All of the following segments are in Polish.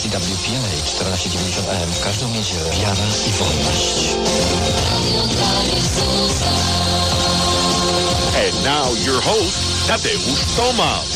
stacji WPNA 1490 AM w każdą niedzielę. Wiara i wolność. And now your host, Tadeusz Tomasz.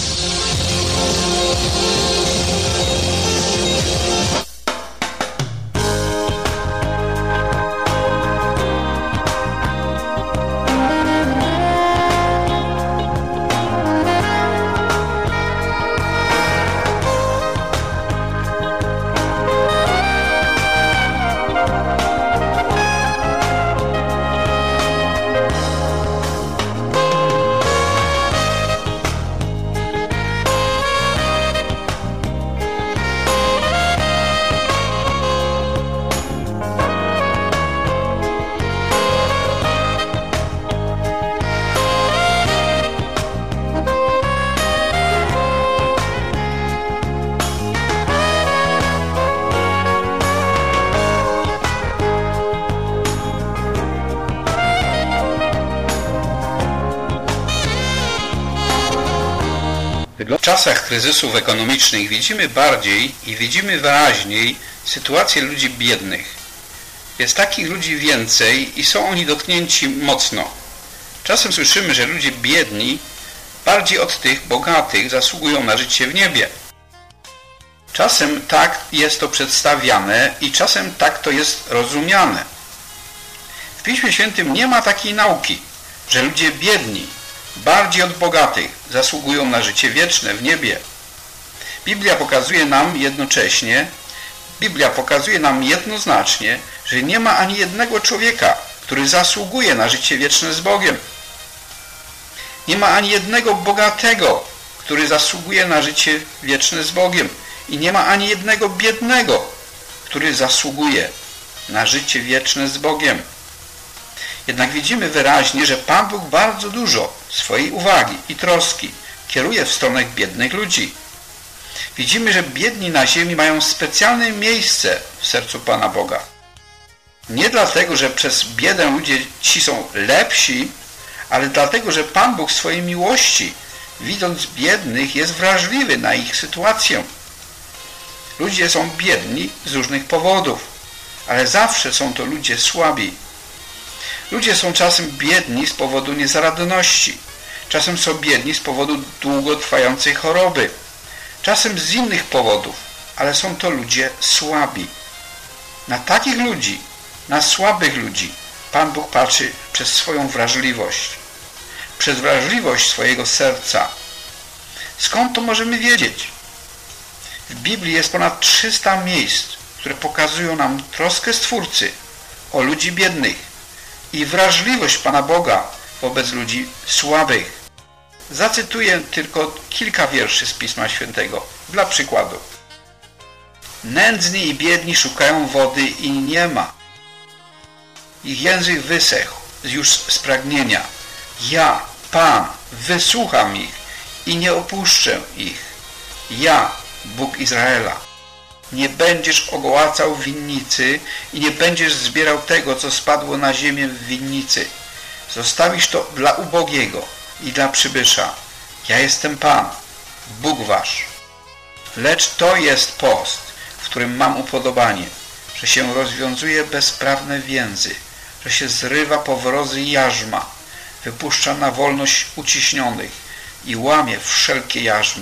W czasach kryzysów ekonomicznych widzimy bardziej i widzimy wyraźniej sytuację ludzi biednych. Jest takich ludzi więcej i są oni dotknięci mocno. Czasem słyszymy, że ludzie biedni bardziej od tych bogatych zasługują na życie w niebie. Czasem tak jest to przedstawiane i czasem tak to jest rozumiane. W Piśmie Świętym nie ma takiej nauki, że ludzie biedni bardziej od bogatych zasługują na życie wieczne w niebie. Biblia pokazuje nam jednoznacznie, że nie ma ani jednego człowieka, który zasługuje na życie wieczne z Bogiem. Nie ma ani jednego bogatego, który zasługuje na życie wieczne z Bogiem. I nie ma ani jednego biednego, który zasługuje na życie wieczne z Bogiem. Jednak widzimy wyraźnie, że Pan Bóg bardzo dużo swojej uwagi i troski kieruje w stronę biednych ludzi. Widzimy, że biedni na ziemi mają specjalne miejsce w sercu Pana Boga. Nie dlatego, że przez biedę ludzie ci są lepsi, ale dlatego, że Pan Bóg w swojej miłości, widząc biednych, jest wrażliwy na ich sytuację. Ludzie są biedni z różnych powodów, ale zawsze są to ludzie słabi. Ludzie są czasem biedni z powodu niezaradności, czasem są biedni z powodu długotrwającej choroby, czasem z innych powodów, ale są to ludzie słabi. Na takich ludzi, na słabych ludzi Pan Bóg patrzy przez swoją wrażliwość, przez wrażliwość swojego serca. Skąd to możemy wiedzieć? W Biblii jest ponad 300 miejsc, które pokazują nam troskę Stwórcy o ludzi biednych i wrażliwość Pana Boga wobec ludzi słabych. Zacytuję tylko kilka wierszy z Pisma Świętego dla przykładu. Nędzni i biedni szukają wody i nie ma. Ich język wysechł już z pragnienia. Ja, Pan, wysłucham ich i nie opuszczę ich. Ja, Bóg Izraela. Nie będziesz ogołacał winnicy i nie będziesz zbierał tego, co spadło na ziemię w winnicy. Zostawisz to dla ubogiego i dla przybysza. Ja jestem Pan, Bóg wasz. Lecz to jest post, w którym mam upodobanie, że się rozwiązuje bezprawne więzy, że się zrywa powrozy jarzma, wypuszcza na wolność uciśnionych i łamie wszelkie jarzmo.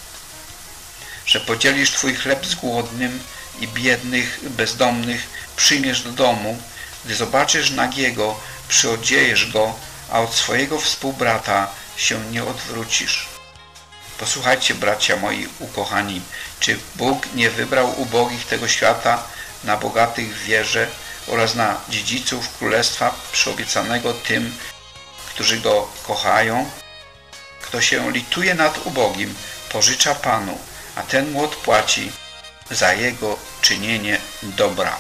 Że podzielisz Twój chleb z głodnym i biednych, bezdomnych przyjmiesz do domu, gdy zobaczysz nagiego, przyodziejesz go, a od swojego współbrata się nie odwrócisz. Posłuchajcie, bracia moi ukochani, czy Bóg nie wybrał ubogich tego świata na bogatych w wierze oraz na dziedziców królestwa przyobiecanego tym, którzy Go kochają? Kto się lituje nad ubogim, pożycza Panu, a ten mu odpłaci za jego czynienie dobra.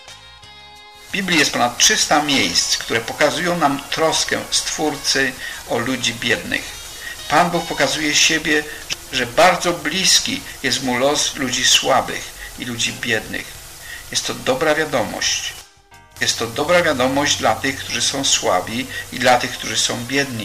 W Biblii jest ponad 300 miejsc, które pokazują nam troskę Stwórcy o ludzi biednych. Pan Bóg pokazuje siebie, że bardzo bliski jest mu los ludzi słabych i ludzi biednych. Jest to dobra wiadomość. Jest to dobra wiadomość dla tych, którzy są słabi i dla tych, którzy są biedni.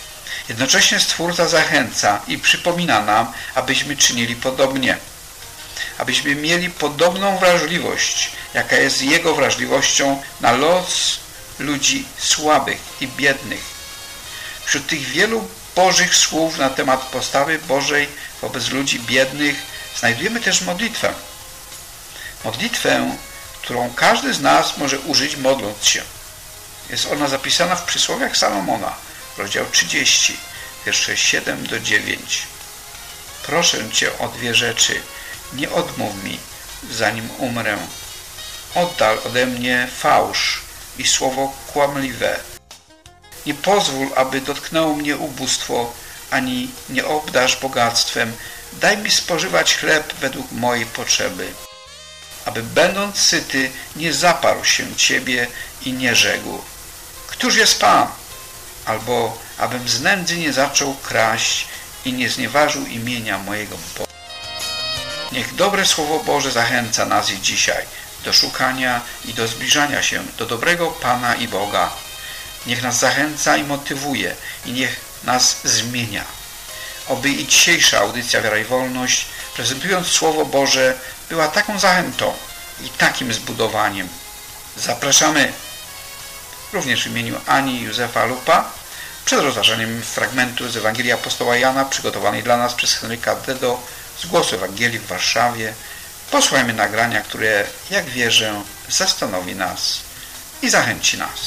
Jednocześnie Stwórca zachęca i przypomina nam, abyśmy czynili podobnie. abyśmy mieli podobną wrażliwość, jaka jest Jego wrażliwością na los ludzi słabych i biednych. Wśród tych wielu Bożych słów na temat postawy Bożej wobec ludzi biednych znajdujemy też modlitwę. Modlitwę, którą każdy z nas może użyć modląc się. Jest ona zapisana w Przysłowiach Salomona, rozdział 30, wiersze 7 do 9. Proszę Cię o 2 rzeczy, nie odmów mi, zanim umrę. Oddal ode mnie fałsz i słowo kłamliwe. Nie pozwól, aby dotknęło mnie ubóstwo, ani nie obdarz bogactwem. Daj mi spożywać chleb według mojej potrzeby. Aby będąc syty, nie zaparł się Ciebie i nie rzekł: Któż jest Pan? Albo abym z nędzy nie zaczął kraść i nie znieważył imienia mojego Boga. Niech dobre Słowo Boże zachęca nas i dzisiaj do szukania i do zbliżania się do dobrego Pana i Boga. Niech nas zachęca i motywuje i niech nas zmienia. Oby i dzisiejsza audycja Wiara i Wolność, prezentując Słowo Boże, była taką zachętą i takim zbudowaniem. Zapraszamy również w imieniu Ani i Józefa Lupa przed rozważaniem fragmentu z Ewangelii Apostoła Jana przygotowanej dla nas przez Henryka Dedo z Głosu Ewangelii w Warszawie. Posłuchajmy nagrania, które, jak wierzę, zastanowi nas i zachęci nas.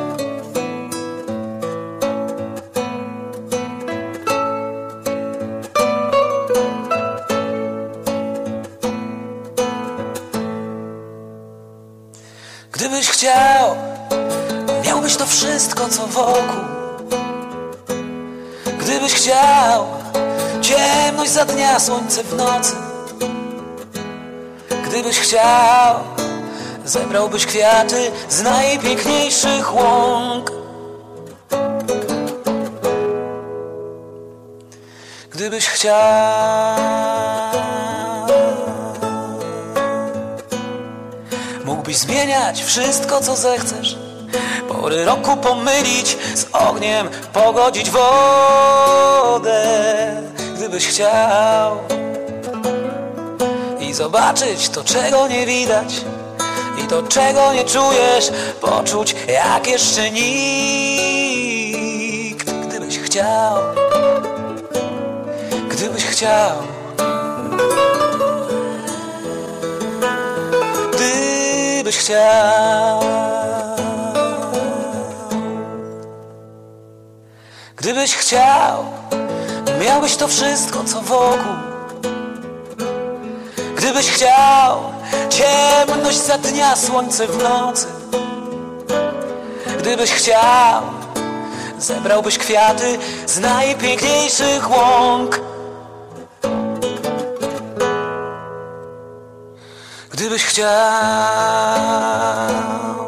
Gdybyś chciał, miałbyś to wszystko, co wokół. Gdybyś chciał, ciemność za dnia, słońce w nocy. Gdybyś chciał, zebrałbyś kwiaty z najpiękniejszych łąk. Gdybyś chciał, mógłbyś zmieniać wszystko, co zechcesz. Pory roku pomylić z ogniem, pogodzić wodę. Gdybyś chciał i zobaczyć to, czego nie widać, i to, czego nie czujesz, poczuć jak jeszcze nikt. Gdybyś chciał, gdybyś chciał, gdybyś chciał. Gdybyś chciał, miałbyś to wszystko, co wokół. Gdybyś chciał, ciemność za dnia, słońce w nocy. Gdybyś chciał, zebrałbyś kwiaty z najpiękniejszych łąk. Gdybyś chciał,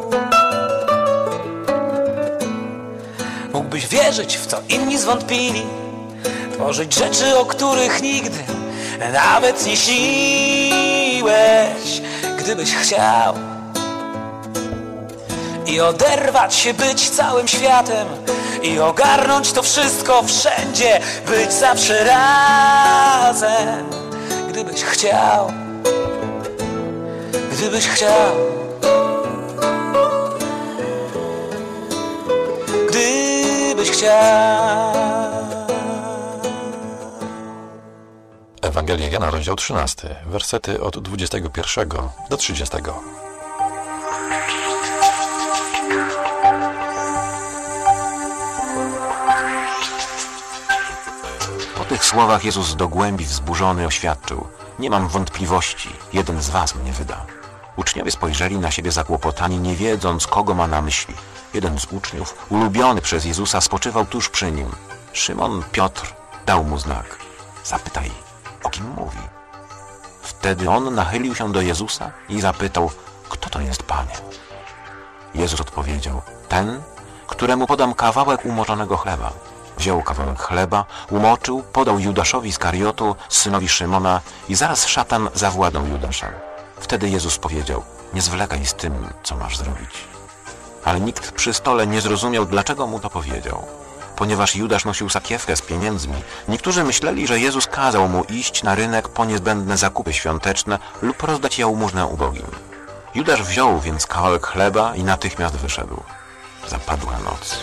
mógłbyś wierzyć w co inni zwątpili, tworzyć rzeczy, o których nigdy nawet nie śniłeś. Gdybyś chciał i oderwać się, być całym światem i ogarnąć to wszystko wszędzie, być zawsze razem. Gdybyś chciał, gdybyś chciał, gdybyś chciał. Ewangelia Jana, rozdział 13, wersety od 21 do 30. Po tych słowach Jezus do głębi wzburzony oświadczył: Nie mam wątpliwości, jeden z was mnie wyda. Uczniowie spojrzeli na siebie zakłopotani, nie wiedząc, kogo ma na myśli. Jeden z uczniów, ulubiony przez Jezusa, spoczywał tuż przy nim. Szymon Piotr dał mu znak: Zapytaj, o kim mówi. Wtedy on nachylił się do Jezusa i zapytał: Kto to jest, Panie? Jezus odpowiedział: Ten, któremu podam kawałek umoczonego chleba. Wziął kawałek chleba, umoczył, podał Judaszowi Iskariotu, synowi Szymona, i zaraz szatan zawładnął Judaszem. Wtedy Jezus powiedział: Nie zwlekaj z tym, co masz zrobić. Ale nikt przy stole nie zrozumiał, dlaczego mu to powiedział. ponieważ Judasz nosił sakiewkę z pieniędzmi, niektórzy myśleli, że Jezus kazał mu iść na rynek po niezbędne zakupy świąteczne lub rozdać jałmużnę ubogim. Judasz wziął więc kawałek chleba i natychmiast wyszedł. Zapadła noc.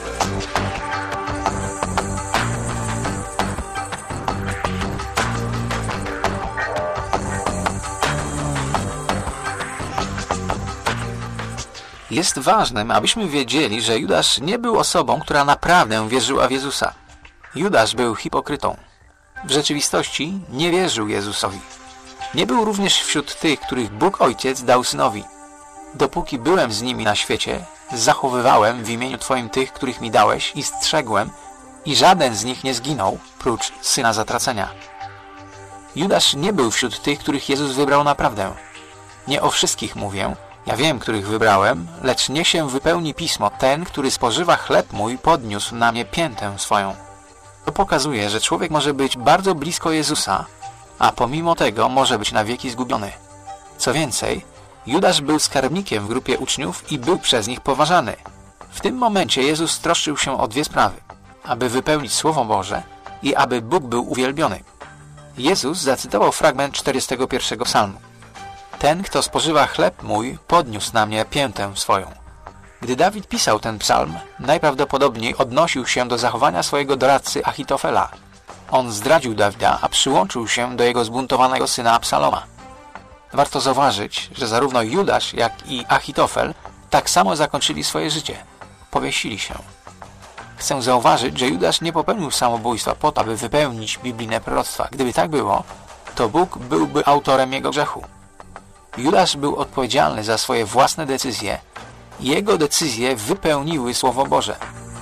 Jest ważne, abyśmy wiedzieli, że Judasz nie był osobą, która naprawdę wierzyła w Jezusa. Judasz był hipokrytą. W rzeczywistości nie wierzył Jezusowi. Nie był również wśród tych, których Bóg Ojciec dał Synowi. Dopóki byłem z nimi na świecie, zachowywałem w imieniu Twoim tych, których mi dałeś i strzegłem, i żaden z nich nie zginął, prócz syna zatracenia. Judasz nie był wśród tych, których Jezus wybrał naprawdę. Nie o wszystkich mówię, ja wiem, których wybrałem, lecz niech się wypełni pismo, ten, który spożywa chleb mój, podniósł na mnie piętę swoją. To pokazuje, że człowiek może być bardzo blisko Jezusa, a pomimo tego może być na wieki zgubiony. Co więcej, Judasz był skarbnikiem w grupie uczniów i był przez nich poważany. W tym momencie Jezus troszczył się o dwie sprawy, aby wypełnić Słowo Boże i aby Bóg był uwielbiony. Jezus zacytował fragment 41 psalmu. Ten, kto spożywa chleb mój, podniósł na mnie piętę swoją. Gdy Dawid pisał ten psalm, najprawdopodobniej odnosił się do zachowania swojego doradcy Achitofela. On zdradził Dawida, a przyłączył się do jego zbuntowanego syna Absaloma. Warto zauważyć, że zarówno Judasz, jak i Achitofel tak samo zakończyli swoje życie. Powiesili się. Chcę zauważyć, że Judasz nie popełnił samobójstwa po to, aby wypełnić biblijne proroctwa. Gdyby tak było, to Bóg byłby autorem jego grzechu. Judasz był odpowiedzialny za swoje własne decyzje i jego decyzje wypełniły Słowo Boże.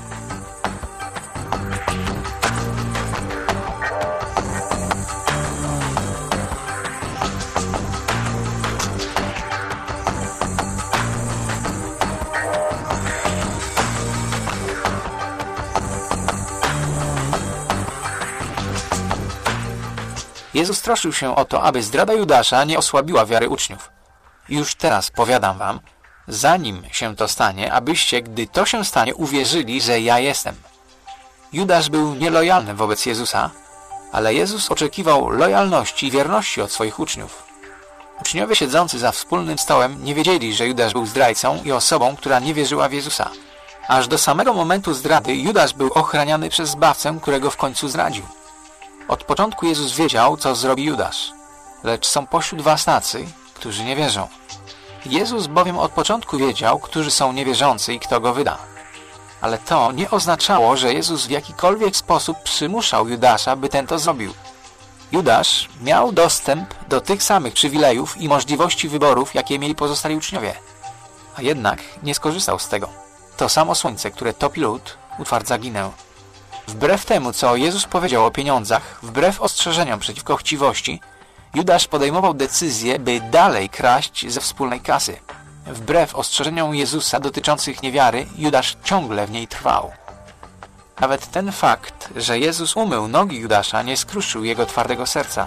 Jezus troszczył się o to, aby zdrada Judasza nie osłabiła wiary uczniów. Już teraz powiadam wam, zanim się to stanie, abyście, gdy to się stanie, uwierzyli, że ja jestem. Judasz był nielojalny wobec Jezusa, ale Jezus oczekiwał lojalności i wierności od swoich uczniów. Uczniowie siedzący za wspólnym stołem nie wiedzieli, że Judasz był zdrajcą i osobą, która nie wierzyła w Jezusa. Aż do samego momentu zdrady Judasz był ochraniany przez Zbawcę, którego w końcu zdradził. Od początku Jezus wiedział, co zrobi Judasz, lecz są pośród was tacy, którzy nie wierzą. Jezus bowiem od początku wiedział, którzy są niewierzący i kto go wyda. Ale to nie oznaczało, że Jezus w jakikolwiek sposób przymuszał Judasza, by ten to zrobił. Judasz miał dostęp do tych samych przywilejów i możliwości wyborów, jakie mieli pozostali uczniowie. A jednak nie skorzystał z tego. To samo słońce, które topi lód, utwardza ginę. Wbrew temu, co Jezus powiedział o pieniądzach, wbrew ostrzeżeniom przeciwko chciwości, Judasz podejmował decyzję, by dalej kraść ze wspólnej kasy. Wbrew ostrzeżeniom Jezusa dotyczących niewiary, Judasz ciągle w niej trwał. Nawet ten fakt, że Jezus umył nogi Judasza, nie skruszył jego twardego serca.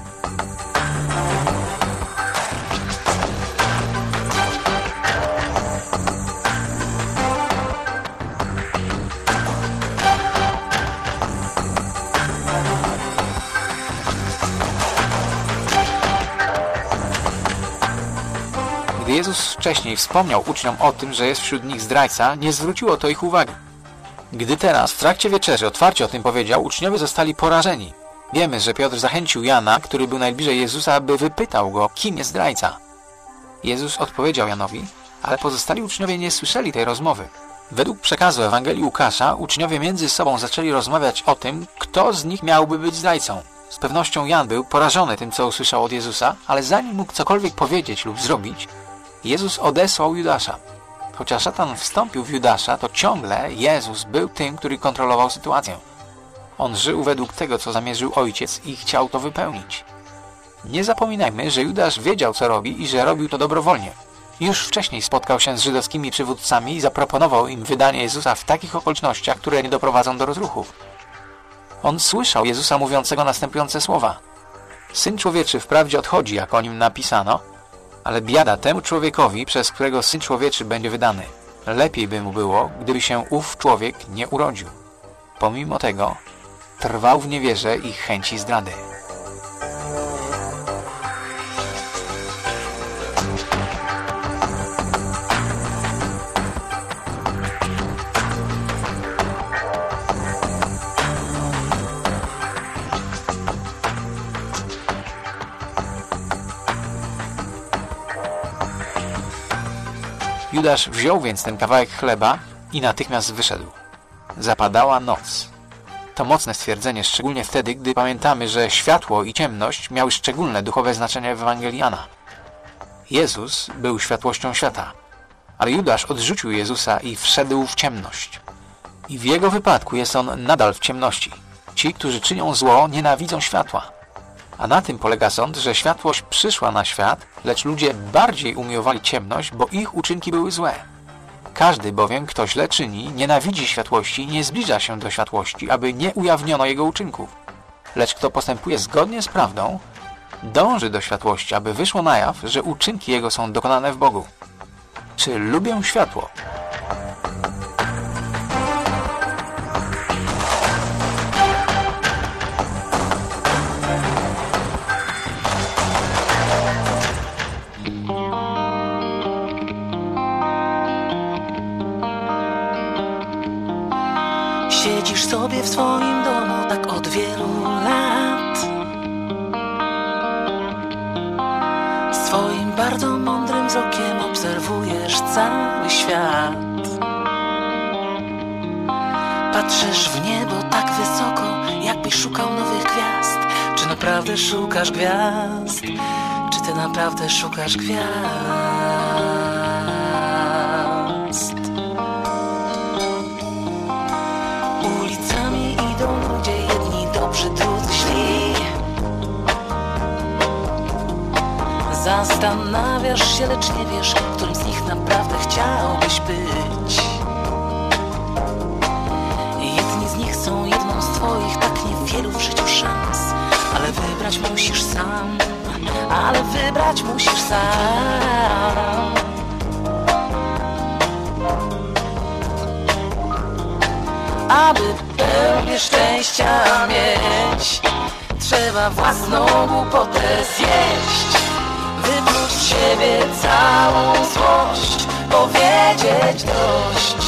Gdy Jezus wcześniej wspomniał uczniom o tym, że jest wśród nich zdrajca, nie zwróciło to ich uwagi. Gdy teraz w trakcie wieczerzy otwarcie o tym powiedział, uczniowie zostali porażeni. Wiemy, że Piotr zachęcił Jana, który był najbliżej Jezusa, aby wypytał go, kim jest zdrajca. Jezus odpowiedział Janowi, ale pozostali uczniowie nie słyszeli tej rozmowy. Według przekazu Ewangelii Łukasza uczniowie między sobą zaczęli rozmawiać o tym, kto z nich miałby być zdrajcą. Z pewnością Jan był porażony tym, co usłyszał od Jezusa, ale zanim mógł cokolwiek powiedzieć lub zrobić, Jezus odesłał Judasza. Chociaż szatan wstąpił w Judasza, to ciągle Jezus był tym, który kontrolował sytuację. On żył według tego, co zamierzył Ojciec i chciał to wypełnić. Nie zapominajmy, że Judasz wiedział, co robi i że robił to dobrowolnie. Już wcześniej spotkał się z żydowskimi przywódcami i zaproponował im wydanie Jezusa w takich okolicznościach, które nie doprowadzą do rozruchów. On słyszał Jezusa mówiącego następujące słowa. Syn Człowieczy wprawdzie odchodzi, jak o nim napisano, ale biada temu człowiekowi, przez którego Syn Człowieczy będzie wydany. Lepiej by mu było, gdyby się ów człowiek nie urodził. pomimo tego trwał w niewierze i chęci zdrady. Judasz wziął więc ten kawałek chleba i natychmiast wyszedł. Zapadała noc. To mocne stwierdzenie, szczególnie wtedy, gdy pamiętamy, że światło i ciemność miały szczególne duchowe znaczenie w Ewangelii Jana. Jezus był światłością świata, ale Judasz odrzucił Jezusa i wszedł w ciemność. I w jego wypadku jest on nadal w ciemności. Ci, którzy czynią zło, nienawidzą światła. A na tym polega sąd, że światłość przyszła na świat, lecz ludzie bardziej umiłowali ciemność, bo ich uczynki były złe. Każdy bowiem, kto źle czyni, nienawidzi światłości i nie zbliża się do światłości, aby nie ujawniono jego uczynków. Lecz kto postępuje zgodnie z prawdą, dąży do światłości, aby wyszło na jaw, że uczynki jego są dokonane w Bogu. Czy lubię światło? Siedzisz sobie w swoim domu tak od wielu lat. Swoim bardzo mądrym wzrokiem obserwujesz cały świat. Patrzysz w niebo tak wysoko, jakbyś szukał nowych gwiazd. Czy naprawdę szukasz gwiazd? Czy ty naprawdę szukasz gwiazd? Ulicami idą ludzie, jedni dobrzy, drudzy źli. Zastanawiasz się, lecz nie wiesz, którym z nich naprawdę chciałbyś być. Jedni z nich są jedną z twoich tak niewielu w życiu szans. Ale wybrać musisz sam. Ale wybrać musisz sam. Aby pełnię szczęścia mieć, trzeba własną głupotę zjeść. Wypluć z siebie całą złość, powiedzieć dość.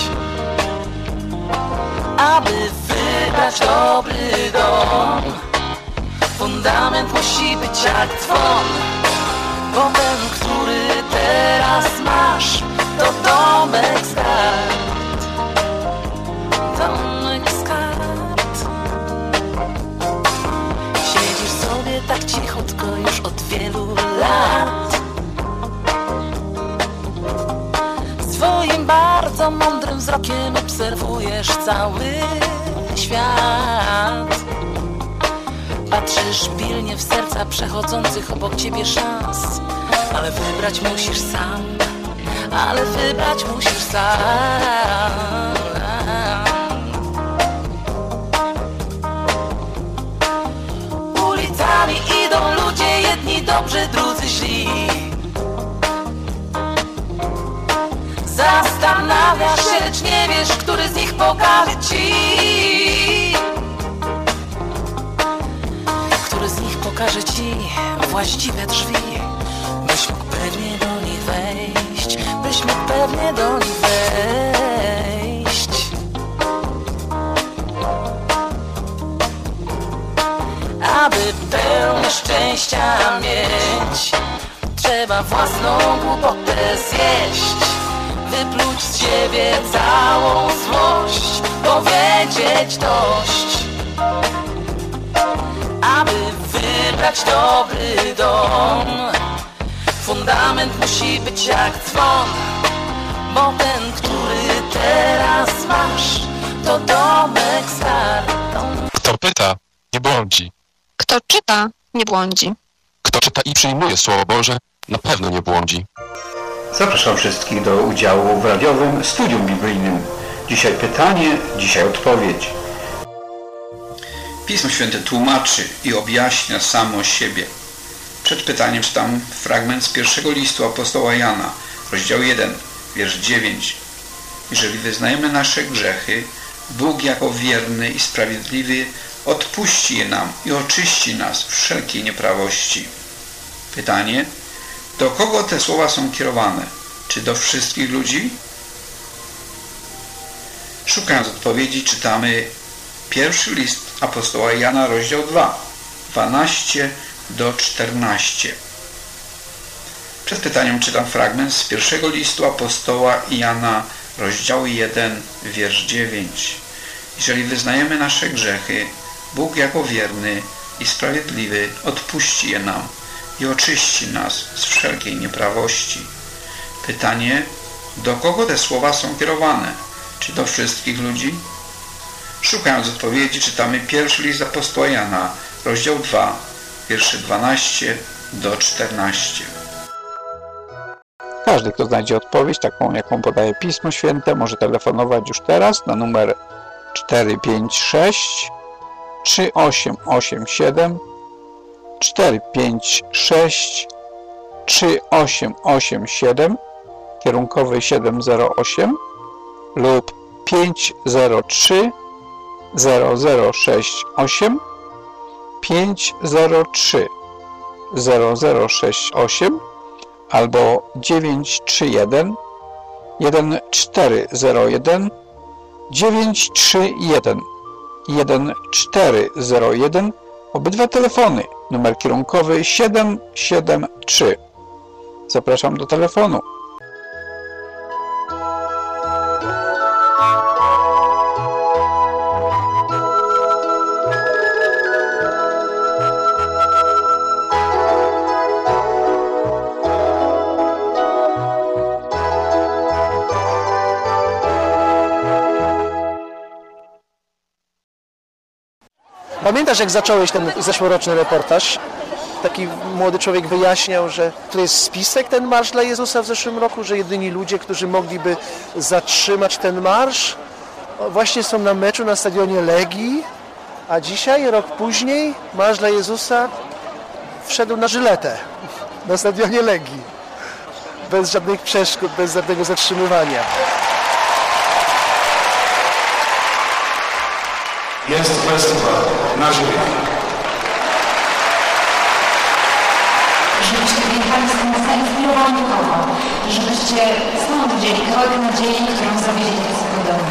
Aby wybrać dobry dom, fundament musi być jak dzwon. Bo ten, który teraz masz, to domek z kart. Domek z kart. Siedzisz sobie tak cichutko już od wielu lat. Swoim bardzo mądrym wzrokiem obserwujesz cały świat. Patrzysz pilnie w serca przechodzących obok ciebie szans. Ale wybrać musisz sam. Ale wybrać musisz sam. Ulicami idą ludzie, jedni dobrzy, drudzy źli. Zastanawiasz się, lecz nie wiesz, który z nich pokaże ci. Który z nich pokaże ci właściwe drzwi. Byś mógł pewnie do nich wejść. Byś mógł pewnie do nich wejść. Aby pełnię szczęścia mieć, trzeba własną głupotę zjeść. Wypluć z siebie całą złość, powiedzieć dość. Aby wybrać dobry dom, fundament musi być jak dzwon. Bo ten, który teraz masz, to domek z kartą. Kto pyta, nie błądzi. Kto czyta, nie błądzi. Kto czyta i przyjmuje Słowo Boże, na pewno nie błądzi. Zapraszam wszystkich do udziału w radiowym studium biblijnym. Dzisiaj pytanie, dzisiaj odpowiedź. Pismo Święte tłumaczy i objaśnia samo siebie. Przed pytaniem czytam fragment z pierwszego listu apostoła Jana, rozdział 1, wiersz 9. Jeżeli wyznajemy nasze grzechy, Bóg jako wierny i sprawiedliwy odpuści je nam i oczyści nas wszelkiej nieprawości. Pytanie: do kogo te słowa są kierowane? Czy do wszystkich ludzi? Szukając odpowiedzi, czytamy pierwszy list apostoła Jana, rozdział 2, 12 do 14. Przed pytaniem czytam fragment z pierwszego listu apostoła Jana, rozdział 1, wiersz 9. Jeżeli wyznajemy nasze grzechy, Bóg jako wierny i sprawiedliwy odpuści je nam i oczyści nas z wszelkiej nieprawości. Pytanie: do kogo te słowa są kierowane? Czy do wszystkich ludzi? Szukając odpowiedzi, czytamy pierwszy list apostoła Jana, rozdział 2, wiersze 12 do 14. Każdy, kto znajdzie odpowiedź, taką jaką podaje Pismo Święte, może telefonować już teraz na numer 456 3887 456 3887 kierunkowy 708 lub 503 0068 503 0068 albo 931 1401 931 1401. Obydwa telefony, numer kierunkowy 773. Zapraszam do telefonu. Pamiętasz, jak zacząłeś ten zeszłoroczny reportaż? Taki młody człowiek wyjaśniał, że to jest spisek, ten marsz dla Jezusa w zeszłym roku, że jedyni ludzie, którzy mogliby zatrzymać ten marsz, właśnie są na meczu na stadionie Legii, a dzisiaj, rok później, marsz dla Jezusa wszedł na Żyletę, na stadionie Legii. Bez żadnych przeszkód, bez żadnego zatrzymywania. Jest festiwal na Żyletę. Żebyście wyjechali z tym zainspirowani koło, żebyście stąd wzięli kawałek nadziei, którą zawieziecie do swojego domu.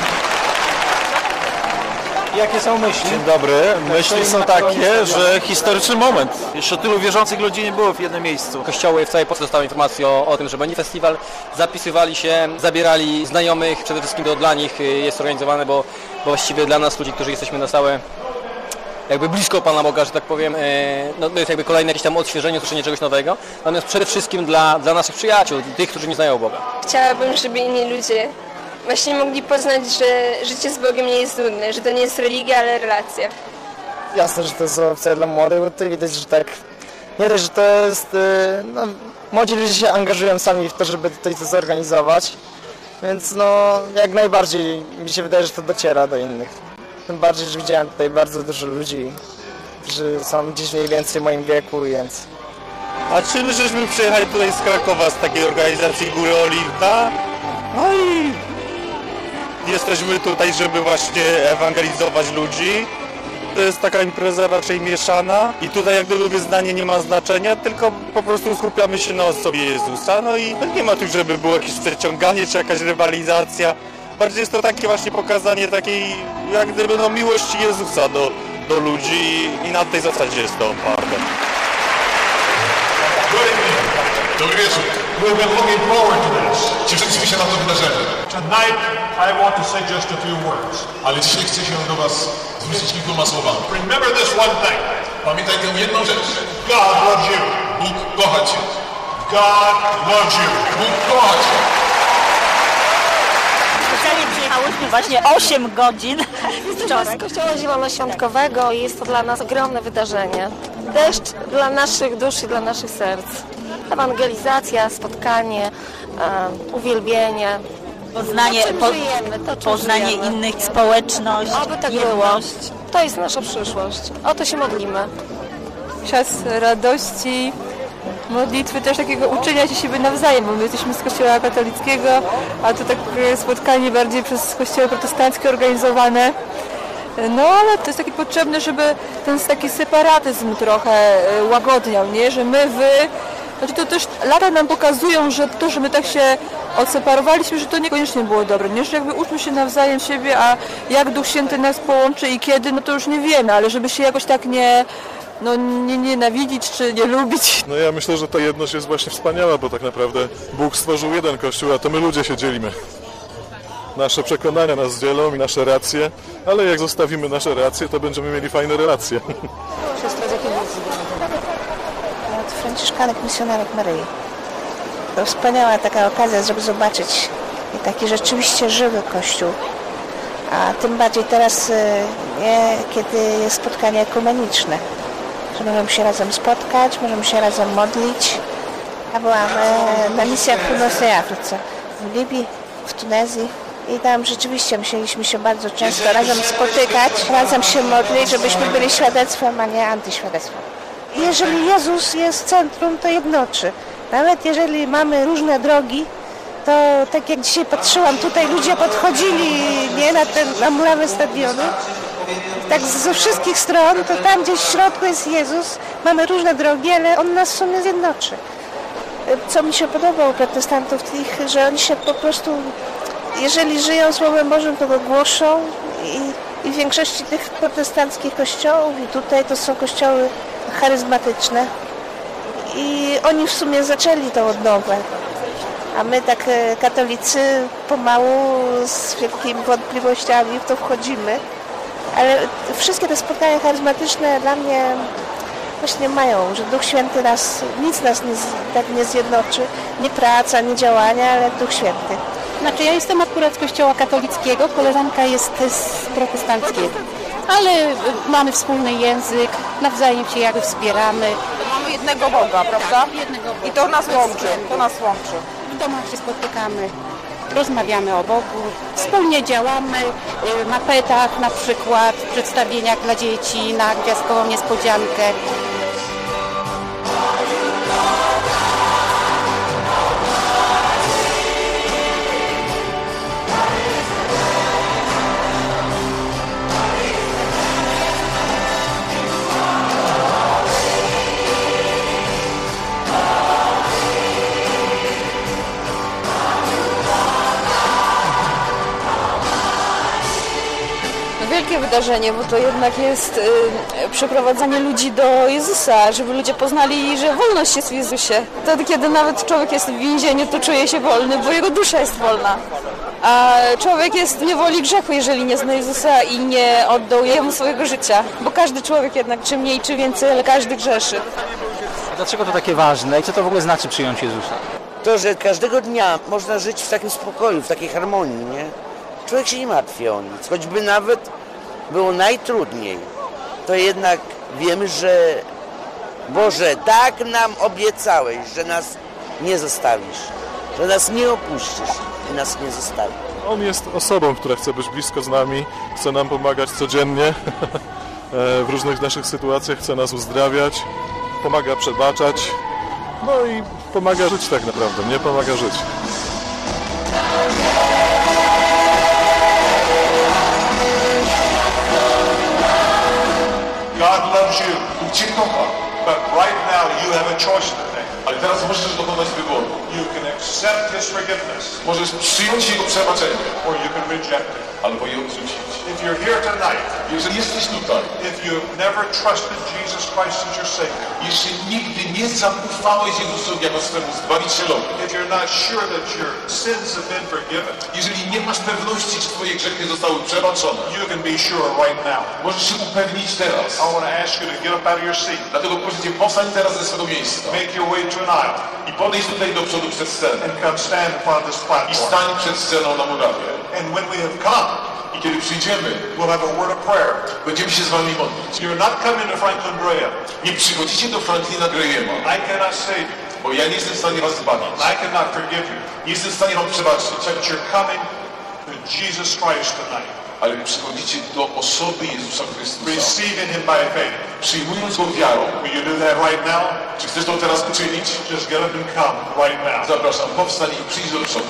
Jakie są myśli? Dzień dobry. Myśli są takie, że historyczny moment. Jeszcze tylu wierzących ludzi nie było w jednym miejscu. Kościoły w całej Polsce dostały informację o tym, że będzie festiwal. Zapisywali się, zabierali znajomych, przede wszystkim to dla nich jest organizowane, bo właściwie dla nas, ludzi, którzy jesteśmy na stałe jakby blisko Pana Boga, że tak powiem, no to jest jakby kolejne jakieś tam odświeżenie, słyszenie czegoś nowego. Natomiast przede wszystkim dla naszych przyjaciół, tych, którzy nie znają Boga. Chciałabym, żeby inni ludzie właśnie mogli poznać, że życie z Bogiem nie jest nudne, że to nie jest religia, ale relacja. Jasne, że to jest opcja dla młodych, bo tutaj widać, że tak, nie dość, że to jest, no, młodzi ludzie się angażują sami w to, żeby tutaj to zorganizować, więc no, jak najbardziej mi się wydaje, że to dociera do innych. Tym bardziej, że widziałem tutaj bardzo dużo ludzi, którzy są gdzieś mniej więcej w moim wieku, więc... A czy my żeśmy przyjechali tutaj z Krakowa, z takiej organizacji Góry Oliwna? No i jesteśmy tutaj, żeby właśnie ewangelizować ludzi. To jest taka impreza raczej mieszana i tutaj jak gdyby wyznanie nie ma znaczenia, tylko po prostu skupiamy się na osobie Jezusa. No i nie ma tu, żeby było jakieś przeciąganie czy jakaś rywalizacja. Bardziej jest to takie właśnie pokazanie takiej jak gdyby no miłości Jezusa do ludzi i na tej zasadzie jest to oparte. Dobry wieczór. We've been looking forward to this. Cieszyliśmy się na to wydarzenie. Tonight I want to say just a few words. Ale dzisiaj chcę się do was zwrócić kilkoma słowami. Remember this one thing. Pamiętaj tę jedną rzecz. God loves you. Bóg kocha cię. God loves you. Bóg kocha cię. Specjalnie przyjechałyśmy właśnie 8 godzin wczoraj. Z Kościoła Zielonoświątkowego i jest to dla nas ogromne wydarzenie. Deszcz dla naszych dusz i dla naszych serc. Ewangelizacja, spotkanie, uwielbienie. Poznanie innych, społeczność, Oby tak jedność. było. To jest nasza przyszłość. O to się modlimy. Czas radości, modlitwy, też takiego uczenia się siebie nawzajem, bo my jesteśmy z kościoła katolickiego, a to takie spotkanie bardziej przez kościoły protestanckie organizowane. No ale to jest takie potrzebne, żeby ten taki separatyzm trochę łagodniał, nie? Że my, znaczy to też lata nam pokazują, że to, że my tak się odseparowaliśmy, że to niekoniecznie było dobre, nie? Że jakby uczmy się nawzajem siebie, a jak Duch Święty nas połączy i kiedy, no to już nie wiemy, ale żeby się jakoś tak nie nienawidzić czy nie lubić. No ja myślę, że ta jedność jest właśnie wspaniała, bo tak naprawdę Bóg stworzył jeden Kościół, a to my ludzie się dzielimy. Nasze przekonania nas dzielą i nasze racje, ale jak zostawimy nasze racje, to będziemy mieli fajne relacje. Siostra z jakiej Od Franciszkanek Misjonarek Maryi. To wspaniała taka okazja, żeby zobaczyć taki rzeczywiście żywy Kościół. A tym bardziej teraz, kiedy jest spotkanie ekumeniczne. Że możemy się razem spotkać, możemy się razem modlić. Ja byłam na misjach w Północnej Afryce, w Libii, w Tunezji. I tam rzeczywiście musieliśmy się bardzo często razem spotykać, razem się modlić, żebyśmy byli świadectwem, a nie antyświadectwem. Jeżeli Jezus jest centrum, to jednoczy. Nawet jeżeli mamy różne drogi, to tak jak dzisiaj patrzyłam, tutaj ludzie podchodzili na murawę stadionu. Tak ze wszystkich stron, to tam gdzieś w środku jest Jezus. Mamy różne drogi, ale On nas w sumie zjednoczy. Co mi się podoba u protestantów, że oni się po prostu, jeżeli żyją Słowem Bożym, to go głoszą i w większości tych protestanckich kościołów i tutaj to są kościoły charyzmatyczne i oni w sumie zaczęli tą odnowę. A my tak katolicy pomału z wielkimi wątpliwościami w to wchodzimy. Ale wszystkie te spotkania charyzmatyczne dla mnie właśnie mają, że Duch Święty nic nas nie zjednoczy. Nie praca, nie działania, ale Duch Święty. Znaczy ja jestem akurat z kościoła katolickiego, koleżanka jest z protestanckiego. Ale mamy wspólny język, nawzajem się jakby wspieramy. Mamy jednego Boga, prawda? Jednego Boga. I to nas łączy, W domach się spotykamy, rozmawiamy o Bogu, wspólnie działamy na petach, na przykład, w przedstawieniach dla dzieci, na gwiazdkową niespodziankę. Wielkie wydarzenie, bo to jednak jest przeprowadzanie ludzi do Jezusa, żeby ludzie poznali, że wolność jest w Jezusie. Wtedy, kiedy nawet człowiek jest w więzieniu, to czuje się wolny, bo jego dusza jest wolna. A człowiek jest w niewoli grzechu, jeżeli nie zna Jezusa i nie oddał Jemu swojego życia. Bo każdy człowiek jednak, czy mniej, czy więcej, ale każdy grzeszy. Dlaczego to takie ważne i co to w ogóle znaczy przyjąć Jezusa? To, że każdego dnia można żyć w takim spokoju, w takiej harmonii, nie? Człowiek się nie martwi o nic, choćby nawet było najtrudniej, to jednak wiemy, że Boże, tak nam obiecałeś, że nas nie zostawisz, że nas nie opuścisz i nas nie zostawisz. On jest osobą, która chce być blisko z nami, chce nam pomagać codziennie w różnych naszych sytuacjach, chce nas uzdrawiać, pomaga przebaczać, no i pomaga żyć tak naprawdę, nie pomaga żyć. God loves you. Bóg Cię kocha. But right now you have a choice to make. Ale teraz możesz dokonać wyboru. You can accept His forgiveness. Możesz przyjąć Jego przebaczenie. Or you can reject it. Albo je odrzucić. If you're here tonight, jeżeli jesteś tutaj, if you've never trusted Jesus Christ as your Savior, jeśli nigdy nie zaufałeś Jezusowi jako swemu Zbawicielowi, if you're not sure that your sins have been forgiven, jeżeli nie masz pewności, czy twoje grzechy zostały przebaczone, you can be sure right now. Możesz się upewnić teraz. I want to ask you to get up out of your seat. Dlatego proszę Cię, powstań teraz ze swego miejsca. Make your way to an aisle. I podejdź tutaj do przodu przed sceną. And come stand in front of this platform. I stań przed sceną na murawie. And when we have come, i kiedy przyjdziemy, we'll have a word of prayer. Będziemy się z wami modlić. You're not coming to Franklin Graham. Nie przychodzicie do Franklina Grahama. I cannot save you. Bo ja nie jestem w stanie was zbawić. I cannot forgive you. Nie jestem w stanie wam przebaczyć. But you're coming to Jesus Christ tonight. ale przychodzicie do osoby Jezusa Chrystusa. Receiving Him by faith. Przyjmując Go wiarą. Will you do that right now? Czy chcesz to teraz uczynić? Just get up and come right now. Zapraszam, powstań i przyjdź do przodu.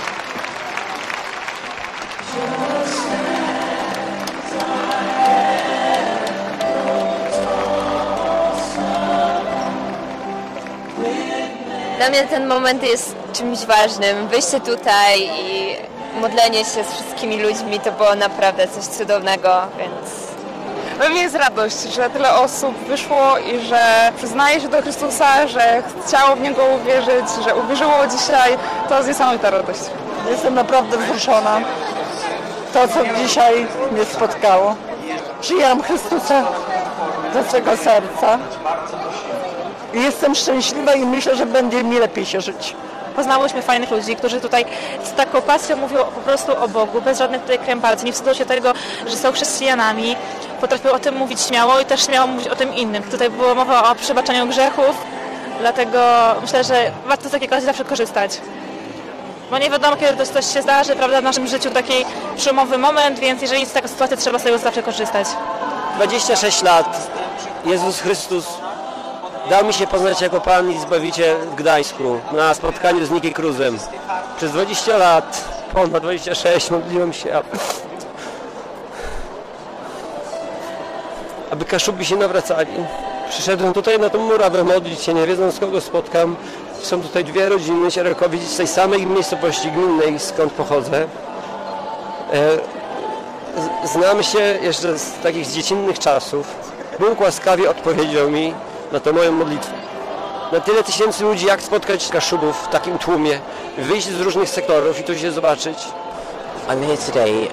Dla mnie ten moment jest czymś ważnym. Wyjście tutaj i modlenie się z wszystkimi ludźmi to było naprawdę coś cudownego, więc... We mnie jest radość, że tyle osób wyszło i że przyznaje się do Chrystusa, że chciało w Niego uwierzyć, że uwierzyło dzisiaj. To jest niesamowita radość. Jestem naprawdę wzruszona. To, co dzisiaj mnie spotkało. Przyjęłam Chrystusa do swego serca. I jestem szczęśliwa i myślę, że będzie mi lepiej się żyć. Poznałyśmy fajnych ludzi, którzy tutaj z taką pasją mówią po prostu o Bogu, bez żadnych tutaj krępalców, nie wstydzą się tego, że są chrześcijanami, potrafią o tym mówić śmiało i też śmiało mówić o tym innym. Tutaj była mowa o przebaczaniu grzechów, dlatego myślę, że warto z takiego zawsze korzystać. Bo nie wiadomo, kiedy coś się zdarzy, prawda, w naszym życiu taki przełomowy moment, więc jeżeli jest taka sytuacja, trzeba sobie zawsze korzystać. 26 lat Jezus Chrystus dał mi się poznać jako Pan i Zbawiciel w Gdańsku na spotkaniu z Nicky Cruzem. Przez 20 lat, ponad 26, modliłem się, aby Kaszubi się nawracali. Przyszedłem tutaj na tą murawę modlić się, nie wiedząc kogo spotkam. Są tutaj dwie rodziny Sierekowic z tej samej miejscowości gminnej, skąd pochodzę. Znamy się jeszcze z takich dziecinnych czasów. Bóg łaskawie odpowiedział mi na tę moją modlitwę. Na tyle tysięcy ludzi, jak spotkać Kaszubów w takim tłumie, wyjść z różnych sektorów i tu się zobaczyć. I'm here today,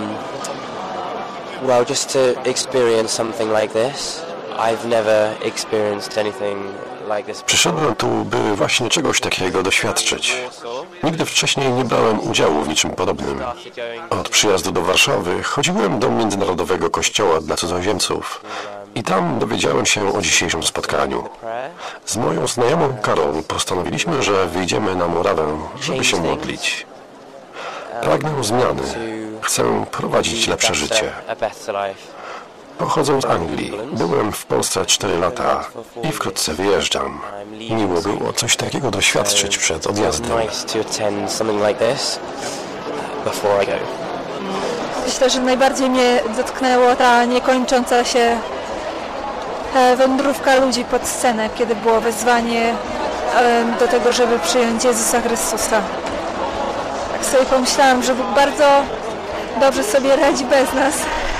well, just to experience something like this. I've never experienced anything like this. Przyszedłem tu, by właśnie czegoś takiego doświadczyć. Nigdy wcześniej nie brałem udziału w niczym podobnym. Od przyjazdu do Warszawy chodziłem do Międzynarodowego Kościoła dla Cudzoziemców i tam dowiedziałem się o dzisiejszym spotkaniu. Z moją znajomą Karol postanowiliśmy, że wyjdziemy na murawę, żeby się modlić. Pragnę zmiany. Chcę prowadzić lepsze życie. Pochodzę z Anglii. Byłem w Polsce 4 lata i wkrótce wyjeżdżam. Miło było coś takiego doświadczyć przed odjazdem. Myślę, że najbardziej mnie dotknęła ta niekończąca się wędrówka ludzi pod scenę, kiedy było wezwanie do tego, żeby przyjąć Jezusa Chrystusa. Tak sobie pomyślałam, że Bóg bardzo dobrze sobie radzi bez nas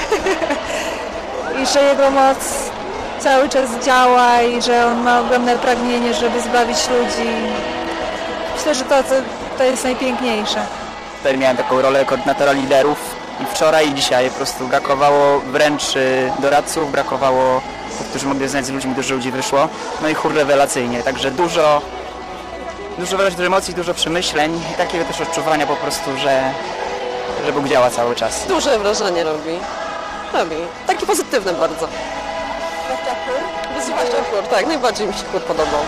i że Jego moc cały czas działa i że On ma ogromne pragnienie, żeby zbawić ludzi. Myślę, że to jest najpiękniejsze. Tutaj miałem taką rolę koordynatora liderów i wczoraj i dzisiaj po prostu brakowało wręcz doradców, brakowało tych, którzy mogli znać z ludźmi, dużo ludzi wyszło. No i chór rewelacyjnie, także dużo emocji, dużo przemyśleń i takiego też odczuwania po prostu, że Bóg działa cały czas. Duże wrażenie robi. Taki pozytywny bardzo. Zwłaszcza chór, tak, najbardziej mi się chór podobał.